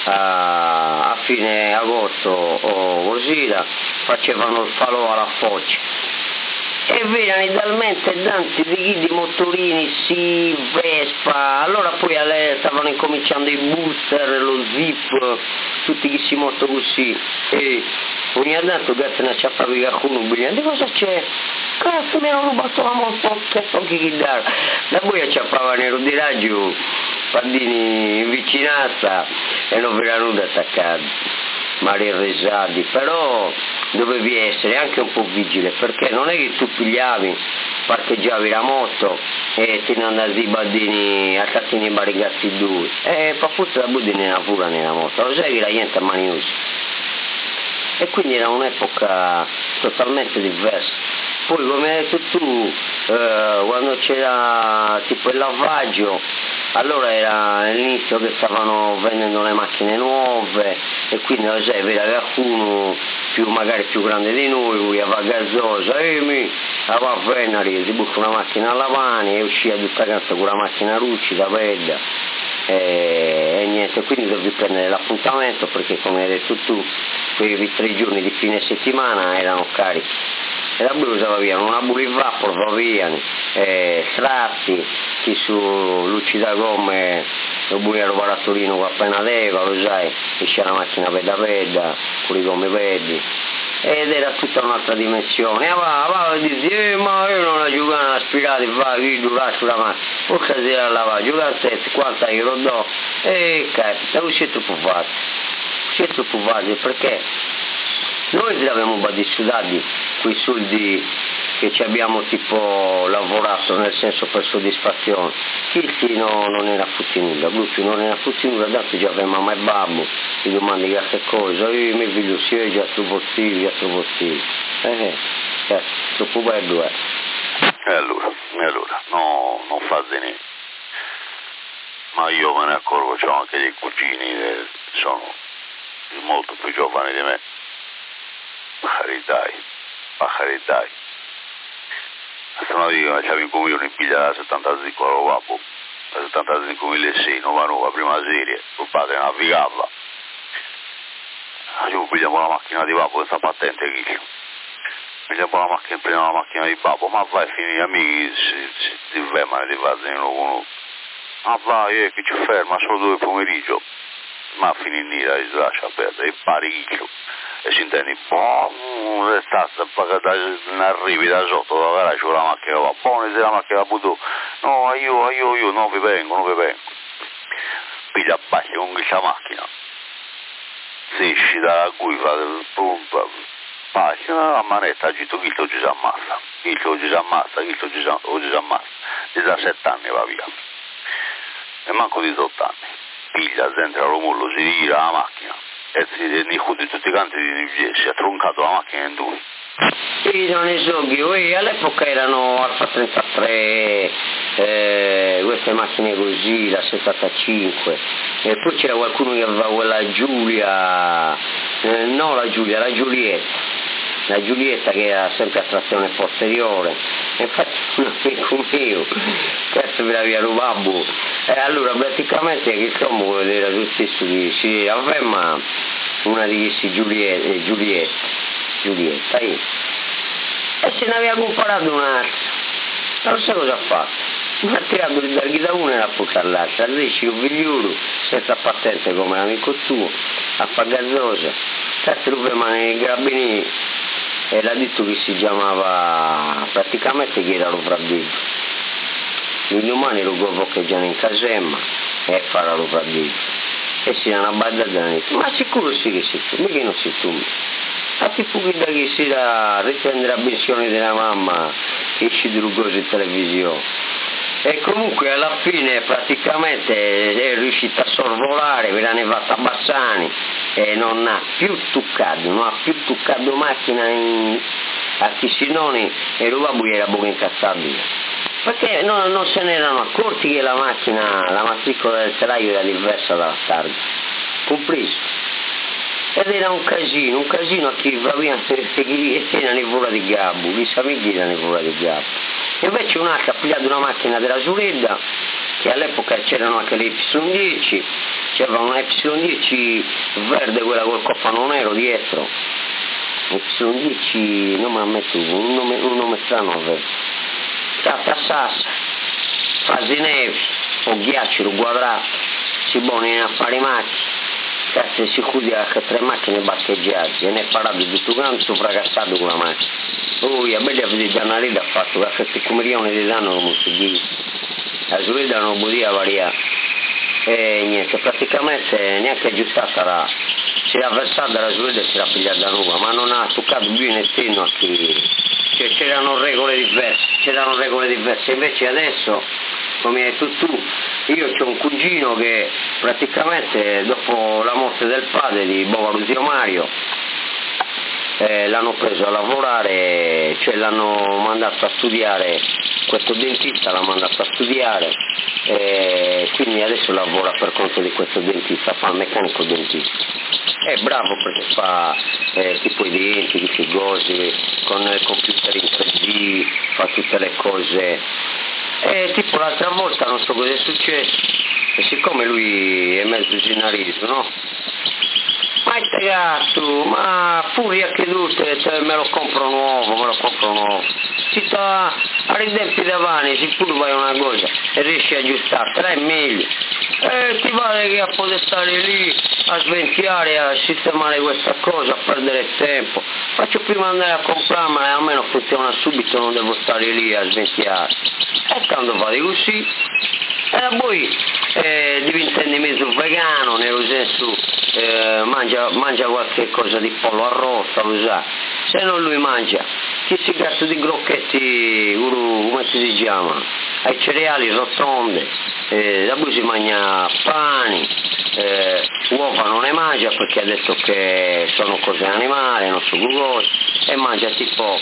a fine agosto o così facevano il falò alla foce. E v'erano talmente tanti di motorini, sì, Vespa, allora poi stavano incominciando i booster, lo zip, tutti questi moto così, e ogni tanto che se ne acciappavi qualcuno, di cosa c'è? Cazzo, mi hanno rubato la moto, che pochi chi dare, da poi acciappavano i rodiraggio, pandini in vicinanza e non v'erano nulla attaccati, mari risati, però dovevi essere anche un po' vigile, perché non è che tu pigliavi, parcheggiavi la moto e te ne andavi i bandini a cattini barricati due, e fa puzza la buddina nella pura nella moto, lo sai che la gente a mani usi. E quindi era un'epoca totalmente diversa. Poi come hai detto tu, quando c'era tipo il lavaggio, allora era all'inizio che stavano vendendo le macchine nuove e quindi lo sai, vedi qualcuno magari più grande di noi, lui aveva gasosa, mi aveva Venari, si butta una macchina a lavani e usciva tutta canto con la macchina ruccida, vedda. E niente, quindi dovevi prendere l'appuntamento perché come hai detto tu, quei 3 giorni di fine settimana erano carichi. E la blusa va via, una bulivappo va via, strazzi, chi su lucida gomme, lo buia ruba a Torino appena leva, lo sai, esce la macchina pedda, con i gomme vedi, ed era tutta un'altra dimensione. Va e dice, ma io non ho giocato a aspirare, va, io lascio la mano, forse si la lavare, giocare a 7, 40 euro do, e capita, è troppo facile, perché noi ci abbiamo badissudati quei soldi che ci abbiamo tipo lavorato, nel senso per soddisfazione. Chi non era fatti nulla, Gucci non era fatti nulla, dato già per mamma e babbo, ti domandi che cosa, io mi figlio si è già troppo stile, troppo bello è. E allora, no, non fa di niente. Ma io me ne accorgo, c'ho anche dei cugini che sono molto più giovani di me. Caridai. Sono io, c'avevo un milione in piglia da 75 euro, babbo, da 75.006, 99, prima serie, il padre navigava. Io pigliavo la macchina di babbo, che sta patente chi? Pigliavo la macchina, prendevo la macchina di babbo, ma vai, finire amici, si fermano di fare, non lo conosco. Ma vai, che ci ferma solo 2 pomeriggio. Ma finire lì, si lascia perdere, è parecchio. E si intende, boh, stazza, arrivi da sotto, da garage con la macchina, va, buone se la macchina può, no, io, non vi vengo. Piglia a baglia con questa macchina, si esci dalla guida, baglia, la manetta, agito, chi ci si ammazza, 17 anni va via, e manco 18 anni, piglia, entra lo mullo, si tira la macchina, e di tutti i canti si è troncato la macchina in 2. Sì, non ne so io, all'epoca erano Alfa 33, queste macchine così, la 75, e poi c'era qualcuno che aveva quella Giulia, la Giulietta che era sempre a trazione posteriore, e infatti un amico mio, cazzo me la via rubabbo, e allora praticamente che come era lo stesso si aveva una di queste Giulietta, e se ne aveva comparato un'altra, non so cosa ha fatto. Mi ha tirato il darghi da una e l'ha portato all'altra, invece un figliolo senza patente come l'amico tuo, a Pagazzosa, cazzo lo ferma nei carabinieri e l'ha detto che si chiamava praticamente che era lo frabbito. Gli umani lo convocano in casemma e farà lo frabbito. E si hanno abbandonato, ma sicuro sì che sei tu, mica non sei tu. A ti pughi da che si da riprendere la pensione della mamma che esci di Lugosi in televisione. E comunque alla fine praticamente è riuscita a sorvolare, ve l'hanno fatta a Bassani e non ha più toccato macchina a Chisinoni e lo babbo era poco incazzabile. Perché non se ne erano accorti che la macchina, la matricola del telaio era diversa dalla targa, compreso. Ed era un casino a chi va via e era in vola di Gabbo, gli amici erano in vola di Gabbo. Invece un'altra ha pigliato una macchina della Sureda, che all'epoca c'erano anche le Y10, c'era una Y10 verde, quella col cofano nero dietro, Y10, non me la metto, un nome strano aveva, tratta sassa, fase neve, o ghiaccio, lo quadrato, si buoni in affari macchine. Cazzo, si cudia che 3 macchine batteggiate e ne è parato tutto quanto fracassato con la macchina. A me la vedete una rete ha fatto che come rione di danno come si dice. La Sureda non poteva variare. E niente, praticamente neanche aggiustata si era versata la Sureda e si era pigliata nuova, ma non ha toccato più nessuno a chi. Cioè c'erano regole diverse, invece adesso, come hai detto tu, io ho un cugino che praticamente dopo la morte del padre di Bovaro Zio Mario l'hanno preso a lavorare, cioè l'hanno mandato a studiare, questo dentista l'ha mandato a studiare, quindi adesso lavora per conto di questo dentista, fa il meccanico dentista. È bravo perché fa tipo i denti, i figosi, con il computer in 3D, fa tutte le cose. Tipo l'altra volta non so cosa è successo, e siccome lui è mezzo gennarismo, no? Ma il ragazzo, ma furia che tutte, me lo compro nuovo. Si sta a ridempi davanti, se tu vai una cosa e riesci a aggiustare, 3 meglio. Ti pare che a poter stare lì a sventiare, a sistemare questa cosa, a perdere tempo. Faccio prima andare a comprarmela e almeno funziona subito, non devo stare lì a sventiare. E tanto fate così. E poi diventa di mezzo vegano, nel senso mangia qualche cosa di pollo arrosto, lo sa. Se non lui mangia, chi si cazzo di crocchetti, come si chiama? Ai cereali rotonde, da poi si mangia pani, uova non ne mangia perché ha detto che sono cose animali, non sono glucose, e mangia tipo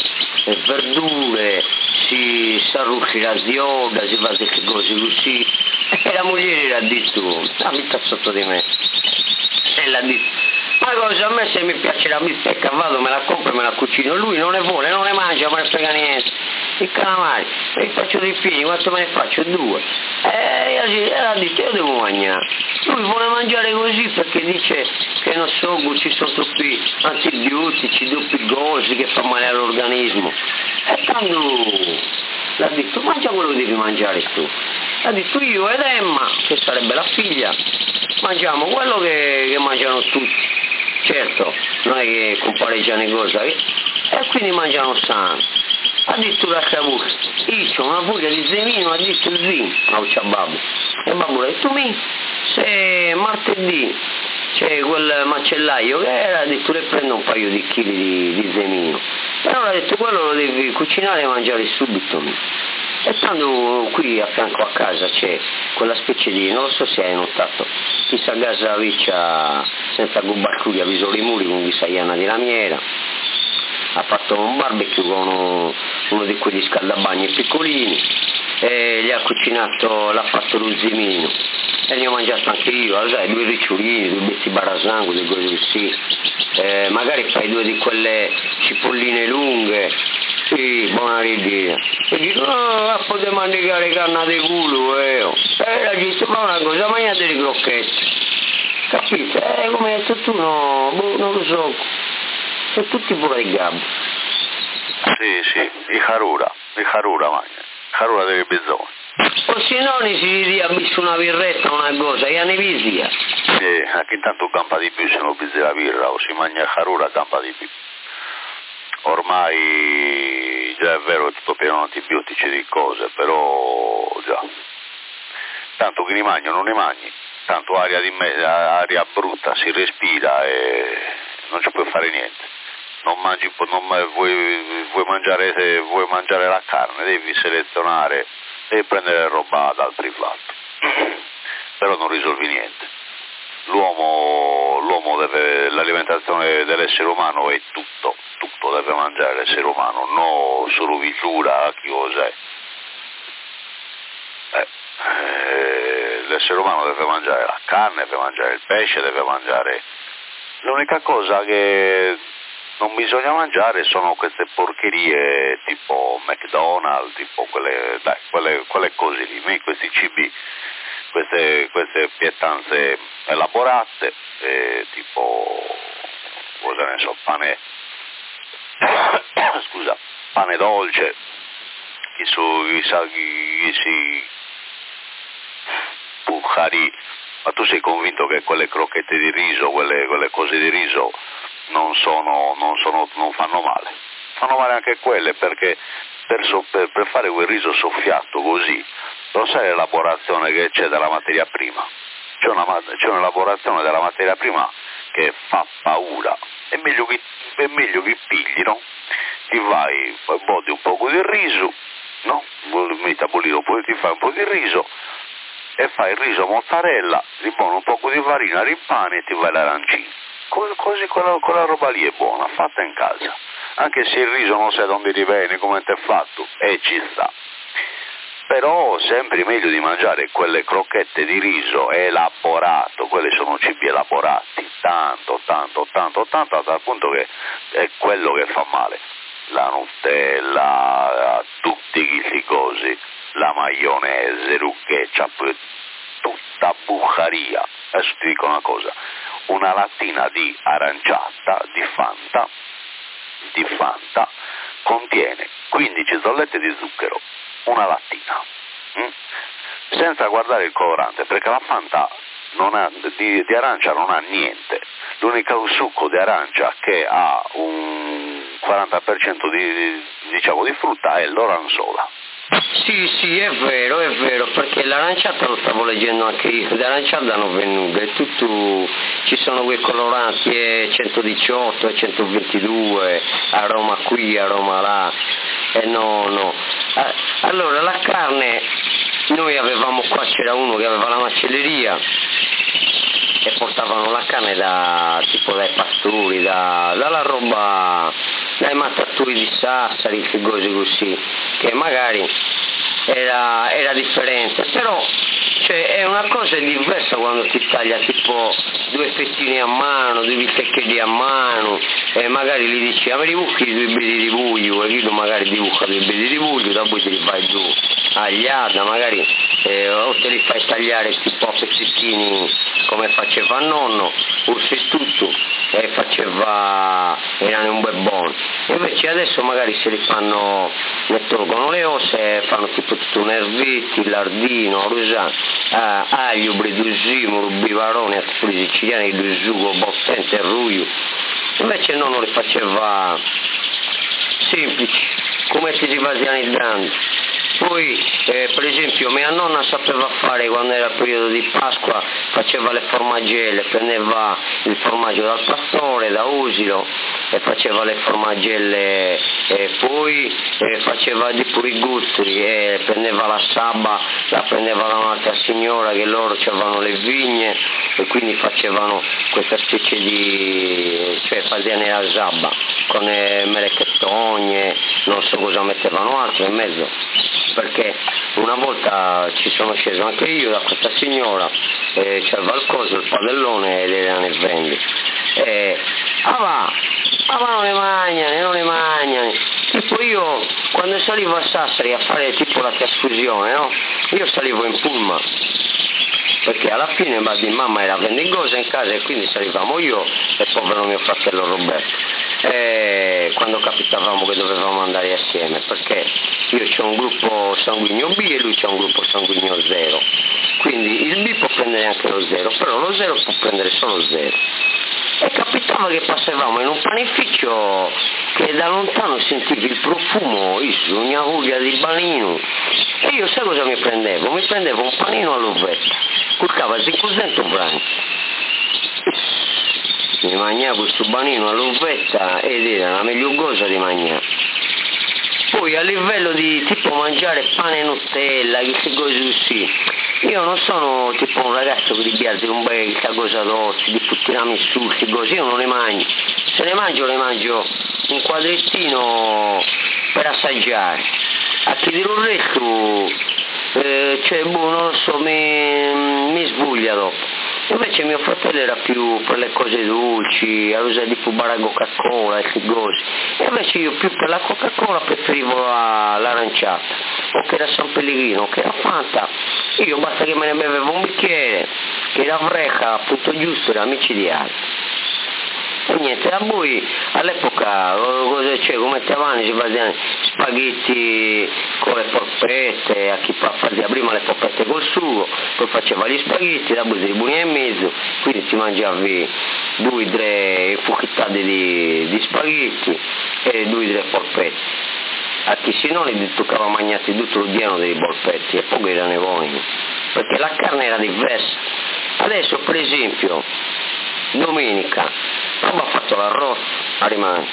verdure, si arruffi la zioda, si fa delle cose così, e la moglie l'ha detto, mi sta sotto di me, e l'ha detto, ma cosa, a me se mi piace la bistecca vado, me la compro e me la cucino, lui non ne vuole, non ne mangia, non me ne frega niente, i calamari, me li faccio dei figli, quanto me ne faccio? 2, e ha detto io devo mangiare, lui vuole mangiare così perché dice che non so, ci sono troppi antibiotici, doppi cose che fa male all'organismo, e tanto l'ha detto mangia quello che devi mangiare tu, ha detto io ed Emma, che sarebbe la figlia, mangiamo quello che mangiano tutti, certo, non è che compareggiano le cose, e quindi mangiano sano. Addirittura a Cavour, io ho una voglia di zemino, ha detto il vino, a babbo. E babbo ha detto se martedì c'è quel macellaio che era, ha detto le prendo un paio di chili di zemino. Però ha detto quello lo devi cucinare e mangiare subito. E stando qui a fianco a casa c'è quella specie di, non lo so se hai notato, questa casa riccia senza gubbarcuri, ha visto i muri con questa iana di lamiera, ha fatto un barbecue con uno di quegli scaldabagni piccolini e gli ha cucinato, l'ha fatto lo zimino e ne ho mangiato anche io, sai, 2 ricciolini, 2 betti barasango, 2 cose così, magari fai 2 di quelle cipolline lunghe, sì, buona idea. E dico, a poter mangiare canna di culo, E la gente fa una cosa, mangiate le crocchette. Capito? Come hai detto tu, no, non lo so. Sono tutti fuori gabbo. Sì, i Harura mangia. Harura delle bisogni. O se no ne si dia visto una birretta, una cosa, e ne visia. Sì, anche intanto campa di più se non bizzi la birra, o si mangia Harura campa di più. Ormai già è vero che è tutto pieno di antibiotici di cose, però già. Tanto chi ne mangia non ne mangi, tanto aria brutta si respira e non ci puoi fare niente. Vuoi mangiare la carne, devi selezionare, devi prendere roba dal privato. Però non risolvi niente. L'alimentazione dell'essere umano è tutto deve mangiare l'essere umano, non solo visura, chi cos'è. L'essere umano deve mangiare la carne, deve mangiare il pesce, deve mangiare... L'unica cosa che non bisogna mangiare sono queste porcherie tipo McDonald's, tipo quelle cose lì, questi cibi, queste pietanze elaborate, tipo, cosa ne so, pane dolce, Bukhari, ma tu sei convinto che quelle crocchette di riso, quelle cose di riso non fanno male? Fanno male anche quelle perché per fare quel riso soffiato così, non sai l'elaborazione che c'è della materia prima. C'è un'elaborazione della materia prima che fa paura. È meglio che piglino, ti vai, botti un poco di riso, no? Metti a bollire un po', ti fai un po' di riso e fai il riso a mozzarella, ti poni un poco di farina, ripani e ti vai l'arancino. Così quella roba lì è buona, fatta in casa. Anche se il riso non sai dove viene, come ti è fatto, e ci sta. Però sempre meglio di mangiare quelle crocchette di riso elaborato, quelli sono cibi elaborati, tanto, al punto che è quello che fa male. La Nutella, tutti questi cosi, la maionese, il ketchup, tutta buccaria. Adesso ti dico una cosa, una lattina di aranciata, di Fanta, contiene 15 zollette di zucchero, una lattina, senza guardare il colorante, perché la Fanta di arancia non ha niente. L'unico succo di arancia che ha un 40% di frutta è l'oranzola. Sì, è vero, perché l'aranciata lo stavo leggendo anche io, l'aranciata non venuta, e tutto, ci sono quei coloranti, 118, 122, aroma qui, aroma là, no. Allora, la carne, noi avevamo qua, c'era uno che aveva la macelleria, e portavano la carne tipo dai pastori, dalla roba, dai mattatori di Sassari, che cose così, che magari era differente, però è una cosa diversa quando ti taglia tipo 2 fettine a mano, 2 bistecche a mano, e magari gli dici a me ribucchi 2 bidi di buio, e io magari dibucca 2 bidi di buio, dopo te li fai giù agliata, magari o te li fai tagliare tipo a pezzettini come faceva nonno, o se tutto erano un bel buono. Invece adesso magari se li fanno, ne tolgono le ossa, fanno tipo tutto nervetti, lardino, rosano, aglio, bredusimo, bivarone, a tipo di siciliani, di sugo, bottente, ruio. Invece nonno le faceva semplici, come si faceva dando. Poi per esempio mia nonna sapeva fare, quando era il periodo di Pasqua, faceva le formaggelle, prendeva il formaggio dal pastore, da Usilo, e faceva le formaggelle, e poi faceva tipo i guttoli, e prendeva la sabba, la prendeva da un'altra signora che loro avevano le vigne, e quindi facevano questa specie facevano la sabba con melechettogne, non so cosa mettevano altro in mezzo, perché una volta ci sono sceso anche io da questa signora, c'aveva il coso, il padellone, ed era nel vendi, non le mangiano, tipo io quando salivo a Sassari a fare tipo la trasfusione, no? Io salivo in pullman, perché alla fine di mamma era vendigosa in casa, e quindi salivamo io e povero mio fratello Roberto, quando capitavamo che dovevamo andare assieme, perché io c'ho un gruppo sanguigno B e lui c'ha un gruppo sanguigno 0, quindi il B può prendere anche lo 0, però lo 0 può prendere solo 0. E capitava che passavamo in un panificio che da lontano sentivi il profumo, una voglia di panino, e io sai cosa mi prendevo? Mi prendevo un panino all'uvetta, cuccava 500 franchi, mi mangiavo questo panino all'uvetta ed era la meglio cosa di mangiare. Poi a livello di tipo mangiare pane e Nutella, queste cose così, io non sono tipo un ragazzo che ti piace un bel cosa dolce, tipo tiramisù, queste cose, io non le mangio. Se le mangio un quadrettino per assaggiare. A chi dire il resto, non lo so, mi svuglia dopo. Invece mio fratello era più per le cose dolci, usava di fumare la Coca-Cola e queste cose, e invece io più per la Coca-Cola preferivo l'aranciata, o che era San Pellegrino, o che era Fanta. Io basta che me ne bevevo un bicchiere, che era fresca, appunto giusto, era micidiale. E niente, a voi all'epoca cosa c'è, come mettevano, si facevano spaghetti con le polpette, a chi faceva prima le polpette col sugo, poi faceva gli spaghetti, dopo si ribunia in mezzo, quindi ti mangiavi 2 o 3 fucchettati di spaghetti e 2 o 3 polpette. A chi si non gli toccava mangiare tutto il giorno dei polpetti, e poi erano buoni, perché la carne era diversa. Adesso per esempio domenica Roba ha fatto l'arrosto a rimane,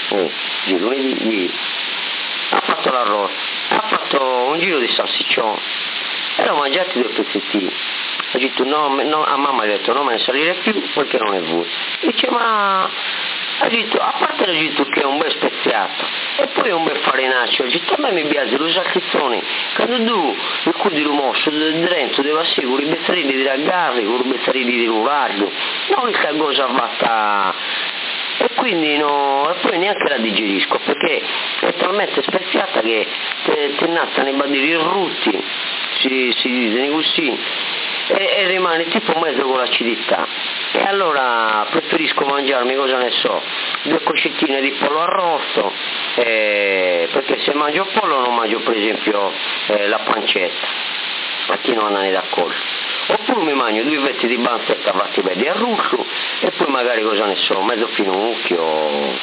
lunedì ha fatto l'arrosto, ha fatto un giro di salsiccione, e l'ho mangiati 2 pezzettini. Ho detto a mamma gli ho detto non me ne salire più perché non è vuoto. Dice ma ha detto, a parte ho detto che è un bel speziato e poi è un bel farinaccio, ho detto a me mi piace lo sacchettone, quando tu il culo di rumosso dentro deve essere con i bezzarilli di ragazzi, con i bezzarilli di ruraglio, non questa cosa fatta, e quindi no, e poi neanche la digerisco perché è talmente speziata che ti nattano i badili rutti, si dice così, e rimane tipo mezzo con l'acidità. E allora preferisco mangiarmi, cosa ne so, 2 coscettine di pollo arrosto, perché se mangio pollo non mangio per esempio la pancetta, a chi non ne è d'accordo, oppure mi mangio 2 fetti di pancetta fatti belli a ruscio e poi magari cosa ne so, mezzo finocchio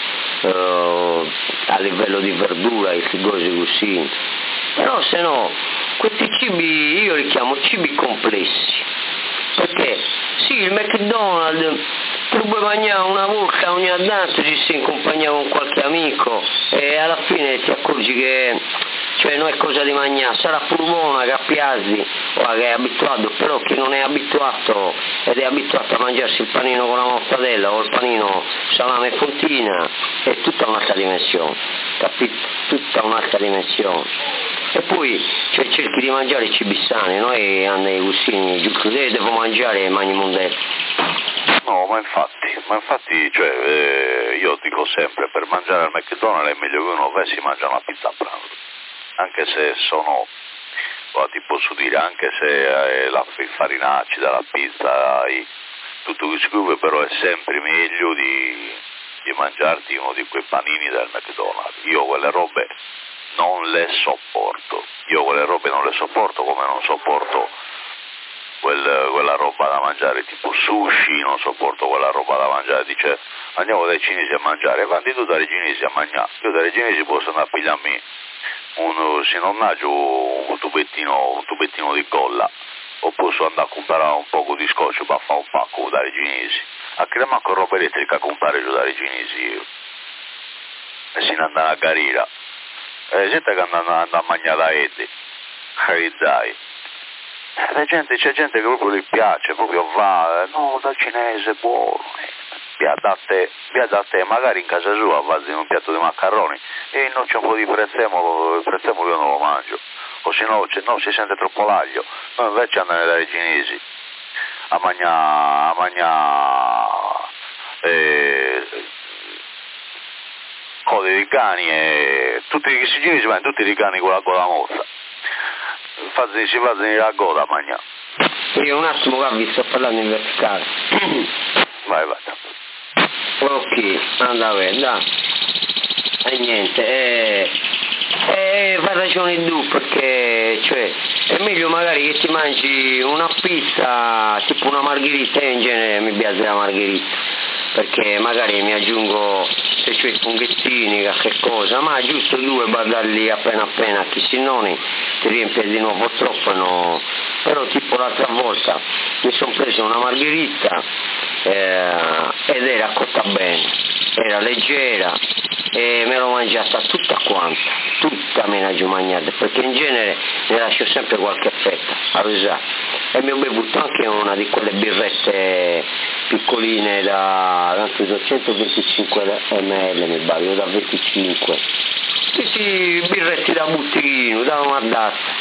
a livello di verdura e cose così. Però se no questi cibi io li chiamo cibi complessi, perché sì, il McDonald's tu puoi mangiare una volta ogni tanto, ci si accompagna con qualche amico e alla fine ti accorgi che non è cosa di mangiare, sarà pure buona che piaci o che è abituato, però chi non è abituato ed è abituato a mangiarsi il panino con la mortadella o il panino salame e fontina è tutta un'altra dimensione, capito? Tutta un'altra dimensione. E poi cerchi di mangiare i cibi sani, noi hanno i cusini giusto, devo mangiare e mangi mondello. No, ma infatti io dico sempre, per mangiare al McDonald's è meglio che uno si mangia una pizza a pranzo, anche se sono, ti posso dire, anche se la farinaccia della pizza, tutto questo, però è sempre meglio di mangiarti uno di quei panini del McDonald's. Io quelle robe non le sopporto, come non sopporto quella roba da mangiare tipo sushi, non sopporto quella roba da mangiare, dice andiamo dai cinesi a mangiare, quando tu dai cinesi a mangiare, io dai cinesi posso andare a pigliarmi se non mangio un tubettino di colla, o posso andare a comprare un poco di scotch per fare un pacco dai cinesi, a che manco roba elettrica a comprare giù dai cinesi io, e se ne andare a Garira, gente che andano a mangiare da Edi, dai. C'è gente che proprio gli piace, proprio va, no, dal cinese buono, via da te, magari in casa sua fazzi un piatto di maccheroni e non c'è un po' di prezzemolo, il prezzemolo io non lo mangio, o se no si sente troppo l'aglio, no, invece andare dai cinesi a mangiare code di cani e tutti i cinesi vanno tutti i cani con la coda mozza. Si fa venire la gola a mangiare. Io un attimo qua vi sto parlando in verticale. Vai. Ok, anda a vedere, dai. E niente, fai ragione tu, perché è meglio magari che ti mangi una pizza tipo una margherita, in genere mi piace la margherita, perché magari mi aggiungo se c'è i funghettini, che cosa, ma giusto 2 bardarli appena, che se non ti riempie di nuovo troppo, no. Però tipo l'altra volta mi sono preso una margherita ed era cotta bene, era leggera e me l'ho mangiata tutta me la giù mangiata, perché in genere ne lascio sempre qualche fetta a usare, e mi ho bevuto anche una di quelle birrette piccoline da 125 ml mi pare, o da 25, questi birretti da bottiglino, da una data,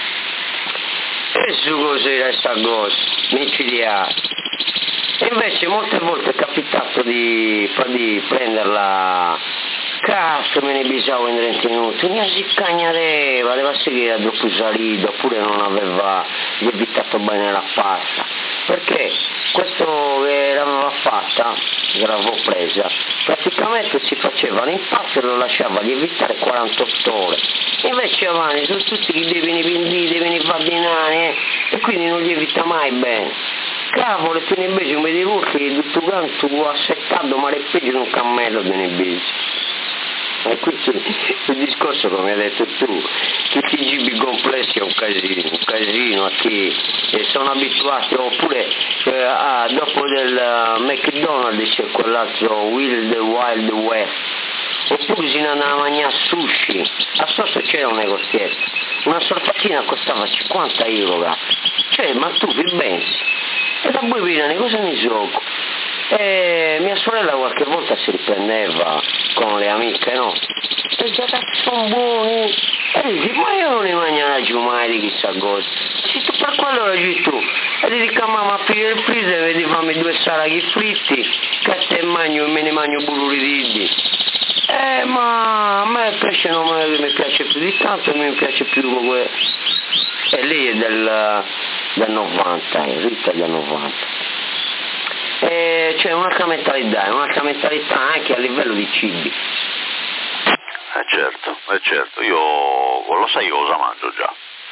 e su cos'era sta cosa, micidiale. E invece molte volte è capitato di prenderla, cazzo me ne bisogna in 30 minuti, mi si cagnareva, aveva seguire dopo salito, oppure non aveva lievitato bene la pasta, perché questo che l'aveva fatta, che l'avevo presa, praticamente si faceva l'impasto e lo lasciava lievitare 48 ore, invece avanti sono tutti che devono vardinare e quindi non lievita mai bene. Cavolo, te ne invece mi devo che tutto quanto assettato, ma è peggio di un cammello te ne invece. E questo il discorso, come hai detto tu, tutti i cibi complessi è un casino a chi sono abituati, oppure dopo del McDonald's c'è quell'altro Wild West, oppure si andava a mangiare sushi, a sotto c'era un negozietto, una sorpatina costava 50 euro, ma tu che pensi? E da bambina cosa ne gioco? E mia sorella qualche volta si riprendeva con le amiche, no? E diceva, sono buoni. E dici, ma io non ne mangio giù mai di chissà cosa. Se tu per quello raggi tu. E ti dico a mamma, aprire il freezer, vedi fammi 2 saraghi fritti, che te mangio e me ne mangio pure di. Ma a me il pesce non mi piace più di tanto, mi piace più come. E lei è del 90, Rita del 90. C'è un'altra mentalità anche a livello di cibi. Certo, io lo sai cosa mangio già.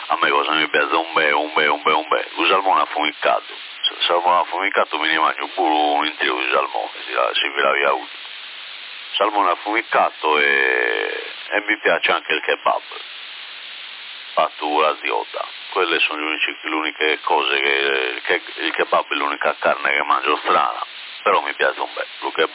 A me cosa mi piace un bel. Il salmone affumicato. Il salmone affumicato mi ne mangio pure un intero di salmone, si vi la via avuto. Salmone affumicato e mi piace anche il kebab. Fatto con la ziota. Quelle sono le uniche cose che il kebab è l'unica carne che mangio strana. Però mi piace un bel.